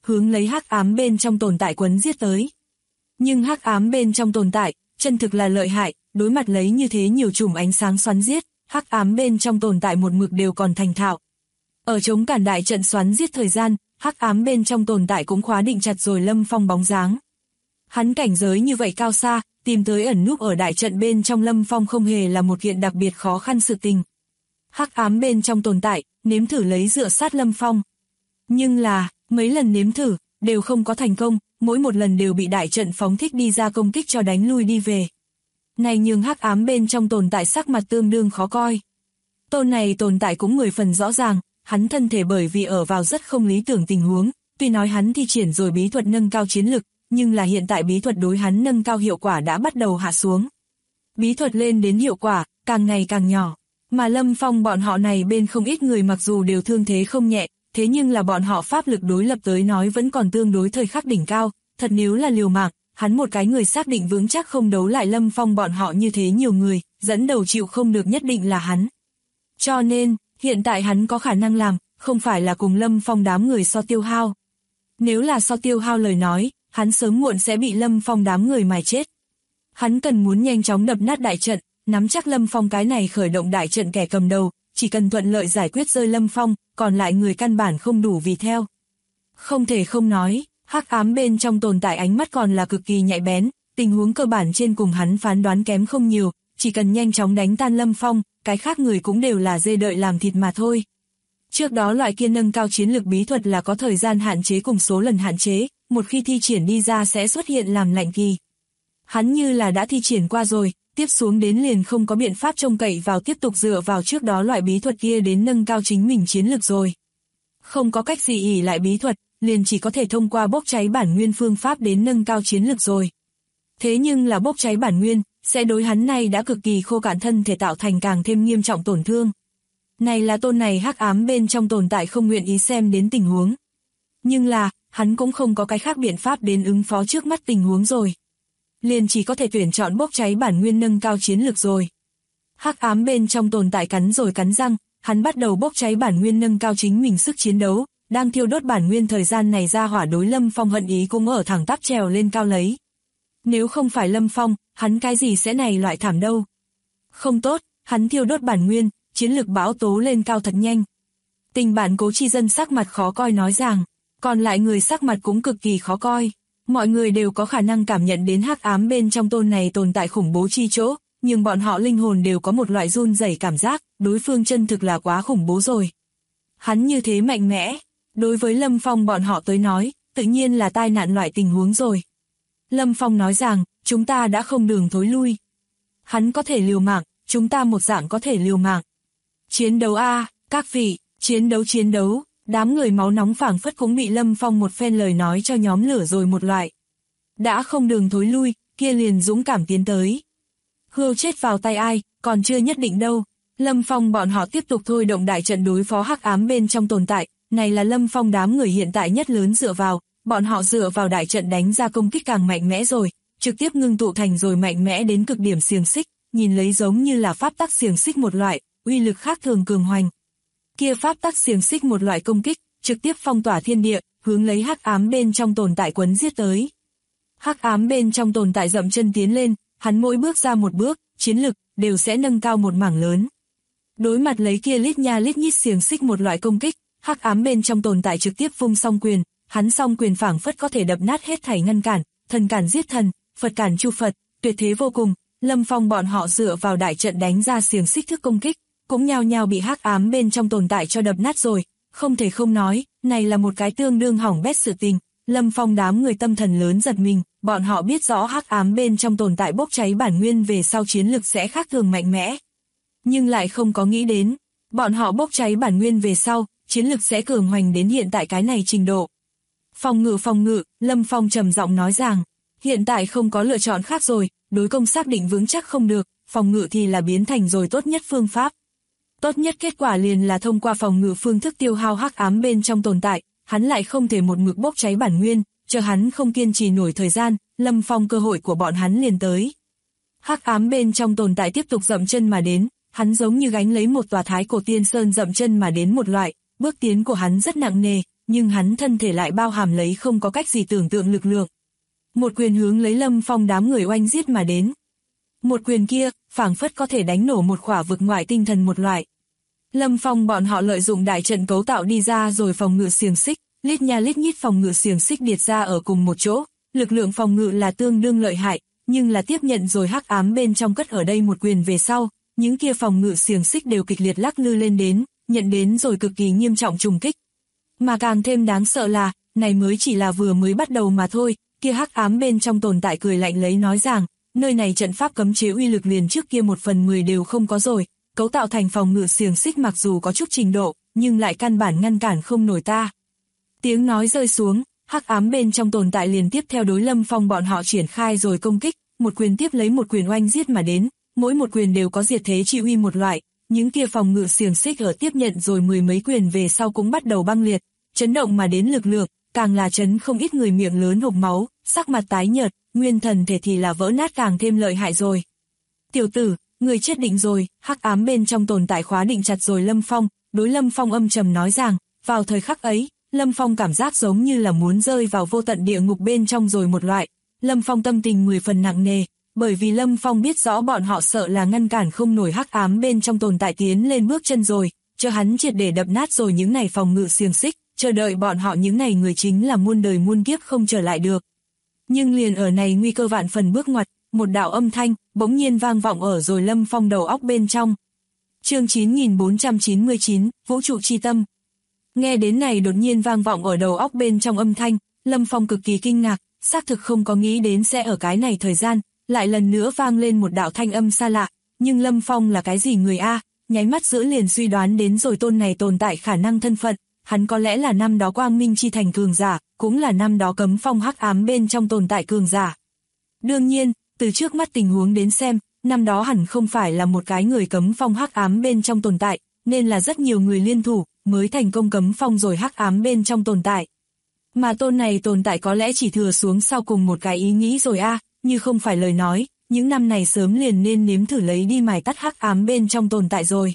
hướng lấy hắc ám bên trong tồn tại quấn giết tới. Nhưng hắc ám bên trong tồn tại, chân thực là lợi hại, đối mặt lấy như thế nhiều chùm ánh sáng xoắn giết, hắc ám bên trong tồn tại một mực đều còn thành thạo. Ở chống cản đại trận xoắn giết thời gian, hắc ám bên trong tồn tại cũng khóa định chặt rồi Lâm Phong bóng dáng. Hắn cảnh giới như vậy cao xa, tìm tới ẩn núp ở đại trận bên trong Lâm Phong không hề là một kiện đặc biệt khó khăn sự tình. Hắc ám bên trong tồn tại, nếm thử lấy dựa sát Lâm Phong. Nhưng là, mấy lần nếm thử, đều không có thành công, mỗi một lần đều bị đại trận phóng thích đi ra công kích cho đánh lui đi về. Này nhường hắc ám bên trong tồn tại sắc mặt tương đương khó coi. Tôn này tồn tại cũng 10 phần rõ ràng, hắn thân thể bởi vì ở vào rất không lý tưởng tình huống, tuy nói hắn thi triển rồi bí thuật nâng cao chiến lực, nhưng là hiện tại bí thuật đối hắn nâng cao hiệu quả đã bắt đầu hạ xuống. Bí thuật lên đến hiệu quả, càng ngày càng nhỏ, mà Lâm Phong bọn họ này bên không ít người mặc dù đều thương thế không nhẹ, thế nhưng là bọn họ pháp lực đối lập tới nói vẫn còn tương đối thời khắc đỉnh cao, thật nếu là liều mạng, hắn một cái người xác định vững chắc không đấu lại Lâm Phong bọn họ như thế nhiều người, dẫn đầu chịu không được nhất định là hắn. Cho nên, hiện tại hắn có khả năng làm, không phải là cùng Lâm Phong đám người so tiêu hao. Nếu là so tiêu hao lời nói, hắn sớm muộn sẽ bị Lâm Phong đám người mài chết. Hắn cần muốn nhanh chóng đập nát đại trận, nắm chắc Lâm Phong cái này khởi động đại trận kẻ cầm đầu, chỉ cần thuận lợi giải quyết rơi Lâm Phong, còn lại người căn bản không đủ vì theo. Không thể không nói, hắc ám bên trong tồn tại ánh mắt còn là cực kỳ nhạy bén, tình huống cơ bản trên cùng hắn phán đoán kém không nhiều, chỉ cần nhanh chóng đánh tan Lâm Phong, cái khác người cũng đều là dê đợi làm thịt mà thôi. Trước đó loại kia nâng cao chiến lực bí thuật là có thời gian hạn chế cùng số lần hạn chế, một khi thi triển đi ra sẽ xuất hiện làm lạnh kỳ. Hắn như là đã thi triển qua rồi, tiếp xuống đến liền không có biện pháp trông cậy vào tiếp tục dựa vào trước đó loại bí thuật kia đến nâng cao chính mình chiến lực rồi. Không có cách gì ỷ lại bí thuật, liền chỉ có thể thông qua bốc cháy bản nguyên phương pháp đến nâng cao chiến lực rồi. Thế nhưng là bốc cháy bản nguyên, sẽ đối hắn này đã cực kỳ khô cạn thân thể tạo thành càng thêm nghiêm trọng tổn thương. Này là tôn này hắc ám bên trong tồn tại không nguyện ý xem đến tình huống. Nhưng là, hắn cũng không có cái khác biện pháp đến ứng phó trước mắt tình huống rồi. Liền chỉ có thể tuyển chọn bốc cháy bản nguyên nâng cao chiến lực rồi. Hắc ám bên trong tồn tại cắn rồi cắn răng, hắn bắt đầu bốc cháy bản nguyên nâng cao chính mình sức chiến đấu, đang thiêu đốt bản nguyên thời gian này ra hỏa đối Lâm Phong hận ý cũng ở thẳng tắp trèo lên cao lấy. Nếu không phải Lâm Phong, hắn cái gì sẽ này loại thảm đâu. Không tốt, hắn thiêu đốt bản nguyên, chiến lực bão tố lên cao thật nhanh. Tình bản Cố Chi Dân sắc mặt khó coi nói rằng, còn lại người sắc mặt cũng cực kỳ khó coi. Mọi người đều có khả năng cảm nhận đến hắc ám bên trong tôn này tồn tại khủng bố chi chỗ, nhưng bọn họ linh hồn đều có một loại run rẩy cảm giác, đối phương chân thực là quá khủng bố rồi. Hắn như thế mạnh mẽ, đối với Lâm Phong bọn họ tới nói, tự nhiên là tai nạn loại tình huống rồi. Lâm Phong nói rằng, chúng ta đã không đường thối lui. Hắn có thể liều mạng, chúng ta một dạng có thể liều mạng. Chiến đấu a, các vị, chiến đấu, đám người máu nóng phảng phất cũng bị Lâm Phong một phen lời nói cho nhóm lửa rồi một loại. Đã không đường thối lui, kia liền dũng cảm tiến tới. Hươu chết vào tay ai, còn chưa nhất định đâu. Lâm Phong bọn họ tiếp tục thôi động đại trận đối phó hắc ám bên trong tồn tại, này là Lâm Phong đám người hiện tại nhất lớn dựa vào, bọn họ dựa vào đại trận đánh ra công kích càng mạnh mẽ rồi, trực tiếp ngưng tụ thành rồi mạnh mẽ đến cực điểm xiềng xích, nhìn lấy giống như là pháp tắc xiềng xích một loại, uy lực khác thường cường hoành. Kia pháp tắc xiềng xích một loại công kích, trực tiếp phong tỏa thiên địa, hướng lấy hắc ám bên trong tồn tại quấn giết tới. Hắc ám bên trong tồn tại dậm chân tiến lên, hắn mỗi bước ra một bước, chiến lực đều sẽ nâng cao một mảng lớn. Đối mặt lấy kia lít nha lít nhít xiềng xích một loại công kích, hắc ám bên trong tồn tại trực tiếp vung song quyền, hắn song quyền phảng phất có thể đập nát hết thảy ngăn cản, thần cản giết thần, Phật cản chu Phật, tuyệt thế vô cùng. Lâm Phong bọn họ dựa vào đại trận đánh ra xiềng xích thức công kích, cũng nhao nhao bị hắc ám bên trong tồn tại cho đập nát rồi, không thể không nói, này là một cái tương đương hỏng bét sự tình. Lâm Phong đám người tâm thần lớn giật mình, bọn họ biết rõ hắc ám bên trong tồn tại bốc cháy bản nguyên về sau chiến lực sẽ khác thường mạnh mẽ. Nhưng lại không có nghĩ đến, bọn họ bốc cháy bản nguyên về sau, chiến lực sẽ cường hoành đến hiện tại cái này trình độ. Phòng ngự, Lâm Phong trầm giọng nói rằng, hiện tại không có lựa chọn khác rồi, đối công xác định vững chắc không được, phòng ngự thì là biến thành rồi tốt nhất phương pháp. Tốt nhất kết quả liền là thông qua phòng ngự phương thức tiêu hao hắc ám bên trong tồn tại, hắn lại không thể một mực bốc cháy bản nguyên, chờ hắn không kiên trì nổi thời gian, Lâm Phong cơ hội của bọn hắn liền tới. Hắc ám bên trong tồn tại tiếp tục dậm chân mà đến, hắn giống như gánh lấy một tòa thái cổ tiên sơn dậm chân mà đến một loại, bước tiến của hắn rất nặng nề, nhưng hắn thân thể lại bao hàm lấy không có cách gì tưởng tượng lực lượng. Một quyền hướng lấy Lâm Phong đám người oanh giết mà đến. Một quyền kia, phảng phất có thể đánh nổ một khỏa vực ngoại tinh thần một loại. Lâm Phong bọn họ lợi dụng đại trận cấu tạo đi ra rồi phòng ngự xiềng xích, lít nha lít nhít phòng ngự xiềng xích điệt ra ở cùng một chỗ, lực lượng phòng ngự là tương đương lợi hại, nhưng là tiếp nhận rồi hắc ám bên trong cất ở đây một quyền về sau, những kia phòng ngự xiềng xích đều kịch liệt lắc lư lên đến, nhận đến rồi cực kỳ nghiêm trọng trùng kích. Mà càng thêm đáng sợ là, này mới chỉ là vừa mới bắt đầu mà thôi, kia hắc ám bên trong tồn tại cười lạnh lấy nói rằng, nơi này trận pháp cấm chế uy lực liền trước kia 1/10 đều không có rồi, cấu tạo thành phòng ngự xiềng xích mặc dù có chút trình độ, nhưng lại căn bản ngăn cản không nổi ta. Tiếng nói rơi xuống, hắc ám bên trong tồn tại liền tiếp theo đối Lâm Phong bọn họ triển khai rồi công kích, một quyền tiếp lấy một quyền oanh giết mà đến, mỗi một quyền đều có diệt thế chi uy một loại, những kia phòng ngự xiềng xích ở tiếp nhận rồi mười mấy quyền về sau cũng bắt đầu băng liệt, chấn động mà đến lực lượng, càng là chấn không ít người miệng lớn hộc máu, sắc mặt tái nhợt, nguyên thần thể thì là vỡ nát càng thêm lợi hại rồi. Tiểu tử, người chết định rồi, hắc ám bên trong tồn tại khóa định chặt rồi Lâm Phong, đối Lâm Phong âm trầm nói rằng, vào thời khắc ấy, Lâm Phong cảm giác giống như là muốn rơi vào vô tận địa ngục bên trong rồi một loại. Lâm Phong tâm tình 10 phần nặng nề, bởi vì Lâm Phong biết rõ bọn họ sợ là ngăn cản không nổi hắc ám bên trong tồn tại tiến lên bước chân rồi, cho hắn triệt để đập nát rồi những này phòng ngự xiềng xích, chờ đợi bọn họ những này người chính là muôn đời muôn kiếp không trở lại được. Nhưng liền ở này nguy cơ vạn phần bước ngoặt, một đạo âm thanh bỗng nhiên vang vọng ở rồi Lâm Phong đầu óc bên trong. Chương 9499, Vũ trụ chi tâm. Nghe đến này đột nhiên vang vọng ở đầu óc bên trong âm thanh, Lâm Phong cực kỳ kinh ngạc, xác thực không có nghĩ đến sẽ ở cái này thời gian, lại lần nữa vang lên một đạo thanh âm xa lạ, nhưng Lâm Phong là cái gì người a? Nháy mắt giữa liền suy đoán đến rồi tôn này tồn tại khả năng thân phận, hắn có lẽ là năm đó Quang Minh chi thành cường giả, cũng là năm đó cấm phong hắc ám bên trong tồn tại cường giả. Đương nhiên, từ trước mắt tình huống đến xem, năm đó hẳn không phải là một cái người cấm phong hắc ám bên trong tồn tại, nên là rất nhiều người liên thủ, mới thành công cấm phong rồi hắc ám bên trong tồn tại. Mà tôn này tồn tại có lẽ chỉ thừa xuống sau cùng một cái ý nghĩ rồi a, như không phải lời nói, những năm này sớm liền nên nếm thử lấy đi mài tắt hắc ám bên trong tồn tại rồi.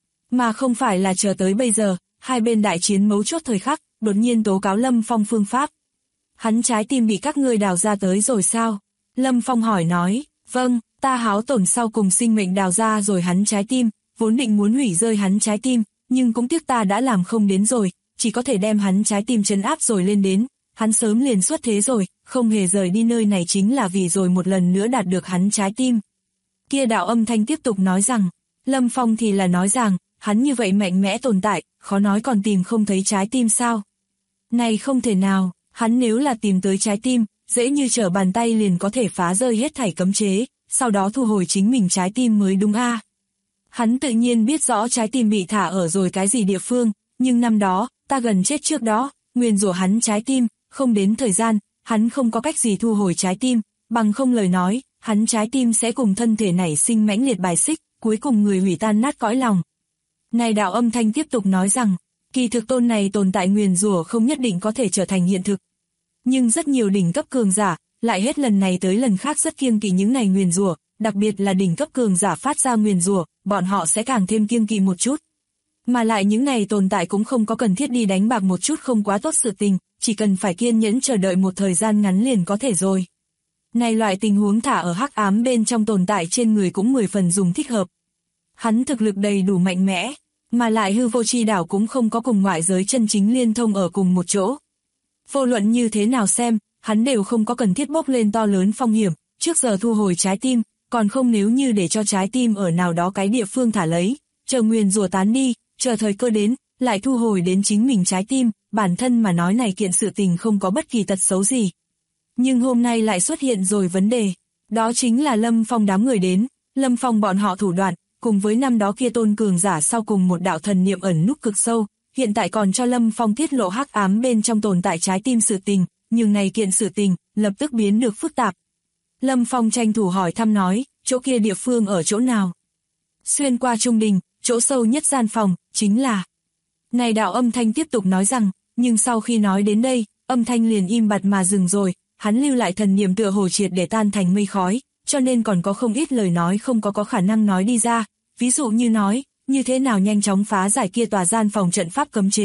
Mà không phải là chờ tới bây giờ, hai bên đại chiến mấu chốt thời khắc, đột nhiên tố cáo Lâm Phong phương pháp. Hắn trái tim bị các ngươi đào ra tới rồi sao? Lâm Phong hỏi nói, vâng, ta háo tổn sau cùng sinh mệnh đào ra rồi hắn trái tim, vốn định muốn hủy rơi hắn trái tim, nhưng cũng tiếc ta đã làm không đến rồi, chỉ có thể đem hắn trái tim trấn áp rồi lên đến, hắn sớm liền xuất thế rồi, không hề rời đi nơi này chính là vì rồi một lần nữa đạt được hắn trái tim. Kia đạo âm thanh tiếp tục nói rằng, Lâm Phong thì là nói rằng, hắn như vậy mạnh mẽ tồn tại, khó nói còn tìm không thấy trái tim sao? Này không thể nào, hắn nếu là tìm tới trái tim, dễ như trở bàn tay liền có thể phá rơi hết thảy cấm chế, sau đó thu hồi chính mình trái tim mới đúng a. Hắn tự nhiên biết rõ trái tim bị thả ở rồi cái gì địa phương, nhưng năm đó, ta gần chết trước đó, nguyền rủa hắn trái tim, không đến thời gian, hắn không có cách gì thu hồi trái tim, bằng không lời nói, hắn trái tim sẽ cùng thân thể nảy sinh mãnh liệt bài xích, cuối cùng người hủy tan nát cõi lòng. Này đạo âm thanh tiếp tục nói rằng, kỳ thực tôn này tồn tại nguyền rủa không nhất định có thể trở thành hiện thực. Nhưng rất nhiều đỉnh cấp cường giả, lại hết lần này tới lần khác rất kiêng kỵ những này nguyền rủa, đặc biệt là đỉnh cấp cường giả phát ra nguyền rủa, bọn họ sẽ càng thêm kiêng kỵ một chút. Mà lại những này tồn tại cũng không có cần thiết đi đánh bạc một chút không quá tốt sự tình, chỉ cần phải kiên nhẫn chờ đợi một thời gian ngắn liền có thể rồi. Này loại tình huống thả ở hắc ám bên trong tồn tại trên người cũng 10 phần dùng thích hợp. Hắn thực lực đầy đủ mạnh mẽ, mà lại hư vô chi đảo cũng không có cùng ngoại giới chân chính liên thông ở cùng một chỗ. Vô luận như thế nào xem, hắn đều không có cần thiết bốc lên to lớn phong hiểm, trước giờ thu hồi trái tim, còn không nếu như để cho trái tim ở nào đó cái địa phương thả lấy, chờ nguyền rủa tán đi, chờ thời cơ đến, lại thu hồi đến chính mình trái tim, bản thân mà nói này kiện sự tình không có bất kỳ tật xấu gì. Nhưng hôm nay lại xuất hiện rồi vấn đề, đó chính là Lâm Phong đám người đến, Lâm Phong bọn họ thủ đoạn, cùng với năm đó kia tôn cường giả sau cùng một đạo thần niệm ẩn núp cực sâu, hiện tại còn cho Lâm Phong tiết lộ hắc ám bên trong tồn tại trái tim sự tình, nhưng này kiện sự tình, lập tức biến được phức tạp. Lâm Phong tranh thủ hỏi thăm nói, chỗ kia địa phương ở chỗ nào? Xuyên qua trung đình, chỗ sâu nhất gian phòng, chính là... Này đạo âm thanh tiếp tục nói rằng, nhưng sau khi nói đến đây, âm thanh liền im bặt mà dừng rồi, hắn lưu lại thần niệm tựa hồ triệt để tan thành mây khói, cho nên còn có không ít lời nói không có khả năng nói đi ra, ví dụ như nói, như thế nào nhanh chóng phá giải kia tòa gian phòng trận pháp cấm chế,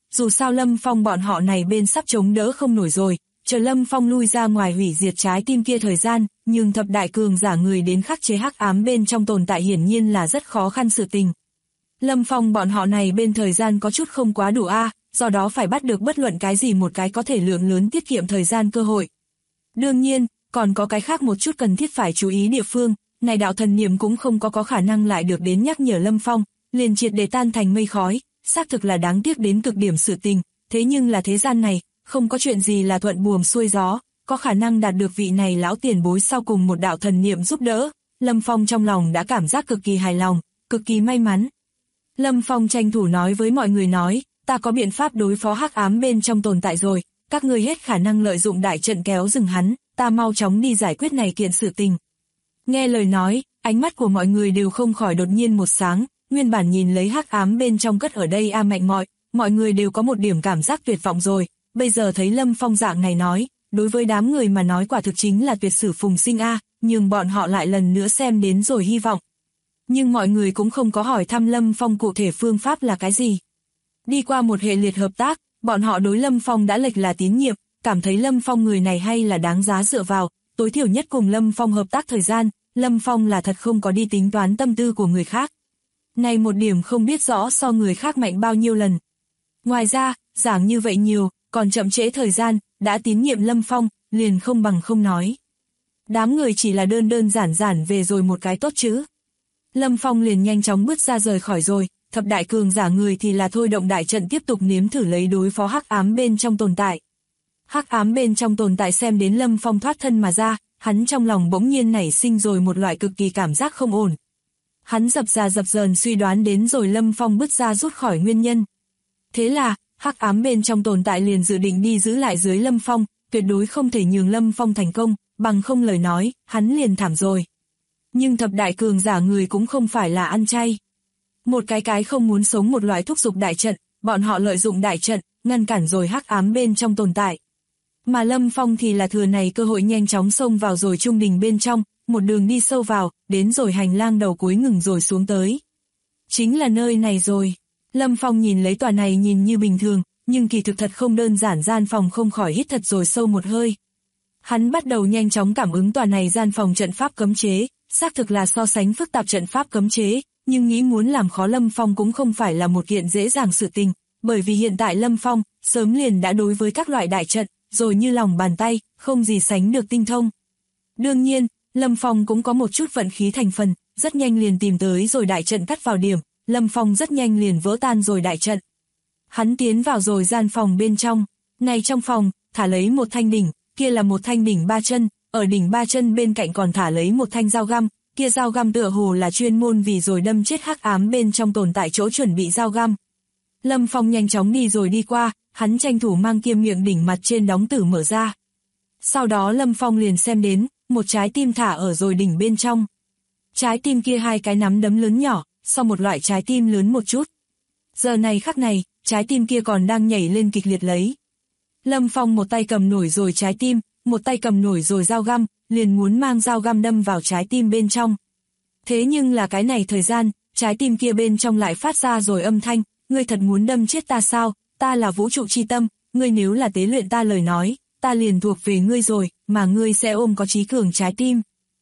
dù sao Lâm Phong bọn họ này bên sắp chống đỡ không nổi rồi, chờ Lâm Phong lui ra ngoài hủy diệt trái tim kia thời gian, nhưng thập đại cường giả người đến khắc chế hắc ám bên trong tồn tại hiển nhiên là rất khó khăn sự tình. Lâm Phong bọn họ này bên thời gian có chút không quá đủ do đó phải bắt được bất luận cái gì một cái có thể lượng lớn tiết kiệm thời gian cơ hội. Đương nhiên, còn có cái khác một chút cần thiết phải chú ý địa phương, này đạo thần niệm cũng không có khả năng lại được đến nhắc nhở Lâm Phong, liền triệt để tan thành mây khói, xác thực là đáng tiếc đến cực điểm sự tình, thế nhưng là thế gian này, không có chuyện gì là thuận buồm xuôi gió, có khả năng đạt được vị này lão tiền bối sau cùng một đạo thần niệm giúp đỡ, Lâm Phong trong lòng đã cảm giác cực kỳ hài lòng, cực kỳ may mắn. Lâm Phong tranh thủ nói với mọi người nói, ta có biện pháp đối phó hắc ám bên trong tồn tại rồi, các ngươi hết khả năng lợi dụng đại trận kéo dừng hắn, ta mau chóng đi giải quyết này kiện sự tình. Nghe lời nói, ánh mắt của mọi người đều không khỏi đột nhiên một sáng, nguyên bản nhìn lấy hắc ám bên trong cất ở đây mạnh mọi người đều có một điểm cảm giác tuyệt vọng rồi, bây giờ thấy Lâm Phong dạng này nói, đối với đám người mà nói quả thực chính là tuyệt sử phùng sinh nhưng bọn họ lại lần nữa xem đến rồi hy vọng. Nhưng mọi người cũng không có hỏi thăm Lâm Phong cụ thể phương pháp là cái gì. Đi qua một hệ liệt hợp tác, bọn họ đối Lâm Phong đã lệch là tín nhiệm, cảm thấy Lâm Phong người này hay là đáng giá dựa vào, tối thiểu nhất cùng Lâm Phong hợp tác thời gian, Lâm Phong là thật không có đi tính toán tâm tư của người khác. Này một điểm không biết rõ so người khác mạnh bao nhiêu lần. Ngoài ra, giảng như vậy nhiều, còn chậm trễ thời gian, đã tín nhiệm Lâm Phong, liền không bằng không nói. Đám người chỉ là đơn giản về rồi một cái tốt chữ. Lâm Phong liền nhanh chóng bước ra rời khỏi rồi, thập đại cường giả người thì là thôi động đại trận tiếp tục nếm thử lấy đối phó hắc ám bên trong tồn tại. Hắc ám bên trong tồn tại xem đến Lâm Phong thoát thân mà ra, hắn trong lòng bỗng nhiên nảy sinh rồi một loại cực kỳ cảm giác không ổn. Hắn dập dờn suy đoán đến rồi Lâm Phong bước ra rút khỏi nguyên nhân. Thế là, hắc ám bên trong tồn tại liền dự định đi giữ lại dưới Lâm Phong, tuyệt đối không thể nhường Lâm Phong thành công, bằng không lời nói, hắn liền thảm rồi. Nhưng thập đại cường giả người cũng không phải là ăn chay. Một cái không muốn sống một loại thúc giục đại trận, bọn họ lợi dụng đại trận, ngăn cản rồi hắc ám bên trong tồn tại. Mà Lâm Phong thì là thừa này cơ hội nhanh chóng xông vào rồi trung đình bên trong, một đường đi sâu vào, đến rồi hành lang đầu cuối ngừng rồi xuống tới. Chính là nơi này rồi. Lâm Phong nhìn lấy tòa này nhìn như bình thường, nhưng kỳ thực thật không đơn giản gian phòng không khỏi hít thật rồi sâu một hơi. Hắn bắt đầu nhanh chóng cảm ứng tòa này gian phòng trận pháp cấm chế, xác thực là so sánh phức tạp trận pháp cấm chế, nhưng nghĩ muốn làm khó Lâm Phong cũng không phải là một kiện dễ dàng sự tình, bởi vì hiện tại Lâm Phong sớm liền đã đối với các loại đại trận, rồi như lòng bàn tay, không gì sánh được tinh thông. Đương nhiên, Lâm Phong cũng có một chút vận khí thành phần, rất nhanh liền tìm tới rồi đại trận cắt vào điểm, Lâm Phong rất nhanh liền vỡ tan rồi đại trận. Hắn tiến vào rồi gian phòng bên trong, này trong phòng, thả lấy một thanh đỉnh, kia là một thanh đỉnh ba chân, ở đỉnh ba chân bên cạnh còn thả lấy một thanh dao găm, kia dao găm tựa hồ là chuyên môn vì rồi đâm chết hắc ám bên trong tồn tại chỗ chuẩn bị dao găm. Lâm Phong nhanh chóng đi rồi đi qua, hắn tranh thủ mang kia miệng đỉnh mặt trên đóng tử mở ra. Sau đó Lâm Phong liền xem đến, một trái tim thả ở rồi đỉnh bên trong. Trái tim kia hai cái nắm đấm lớn nhỏ, so một loại trái tim lớn một chút. Giờ này khắc này, trái tim kia còn đang nhảy lên kịch liệt lấy. Lâm Phong một tay cầm nổi rồi trái tim, một tay cầm nổi rồi dao găm, liền muốn mang dao găm đâm vào trái tim bên trong. Thế nhưng là cái này thời gian, trái tim kia bên trong lại phát ra rồi âm thanh, ngươi thật muốn đâm chết ta sao, ta là vũ trụ chi tâm, ngươi nếu là tế luyện ta lời nói, ta liền thuộc về ngươi rồi, mà ngươi sẽ ôm có trí cường trái tim.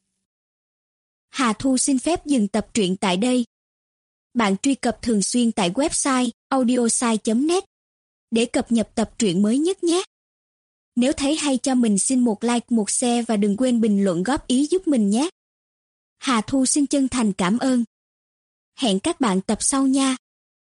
Hà Thu xin phép dừng tập truyện tại đây. Bạn truy cập thường xuyên tại website audiosai.net để cập nhật tập truyện mới nhất nhé. Nếu thấy hay cho mình xin một like, một share và đừng quên bình luận góp ý giúp mình nhé. Hà Thu xin chân thành cảm ơn. Hẹn các bạn tập sau nha.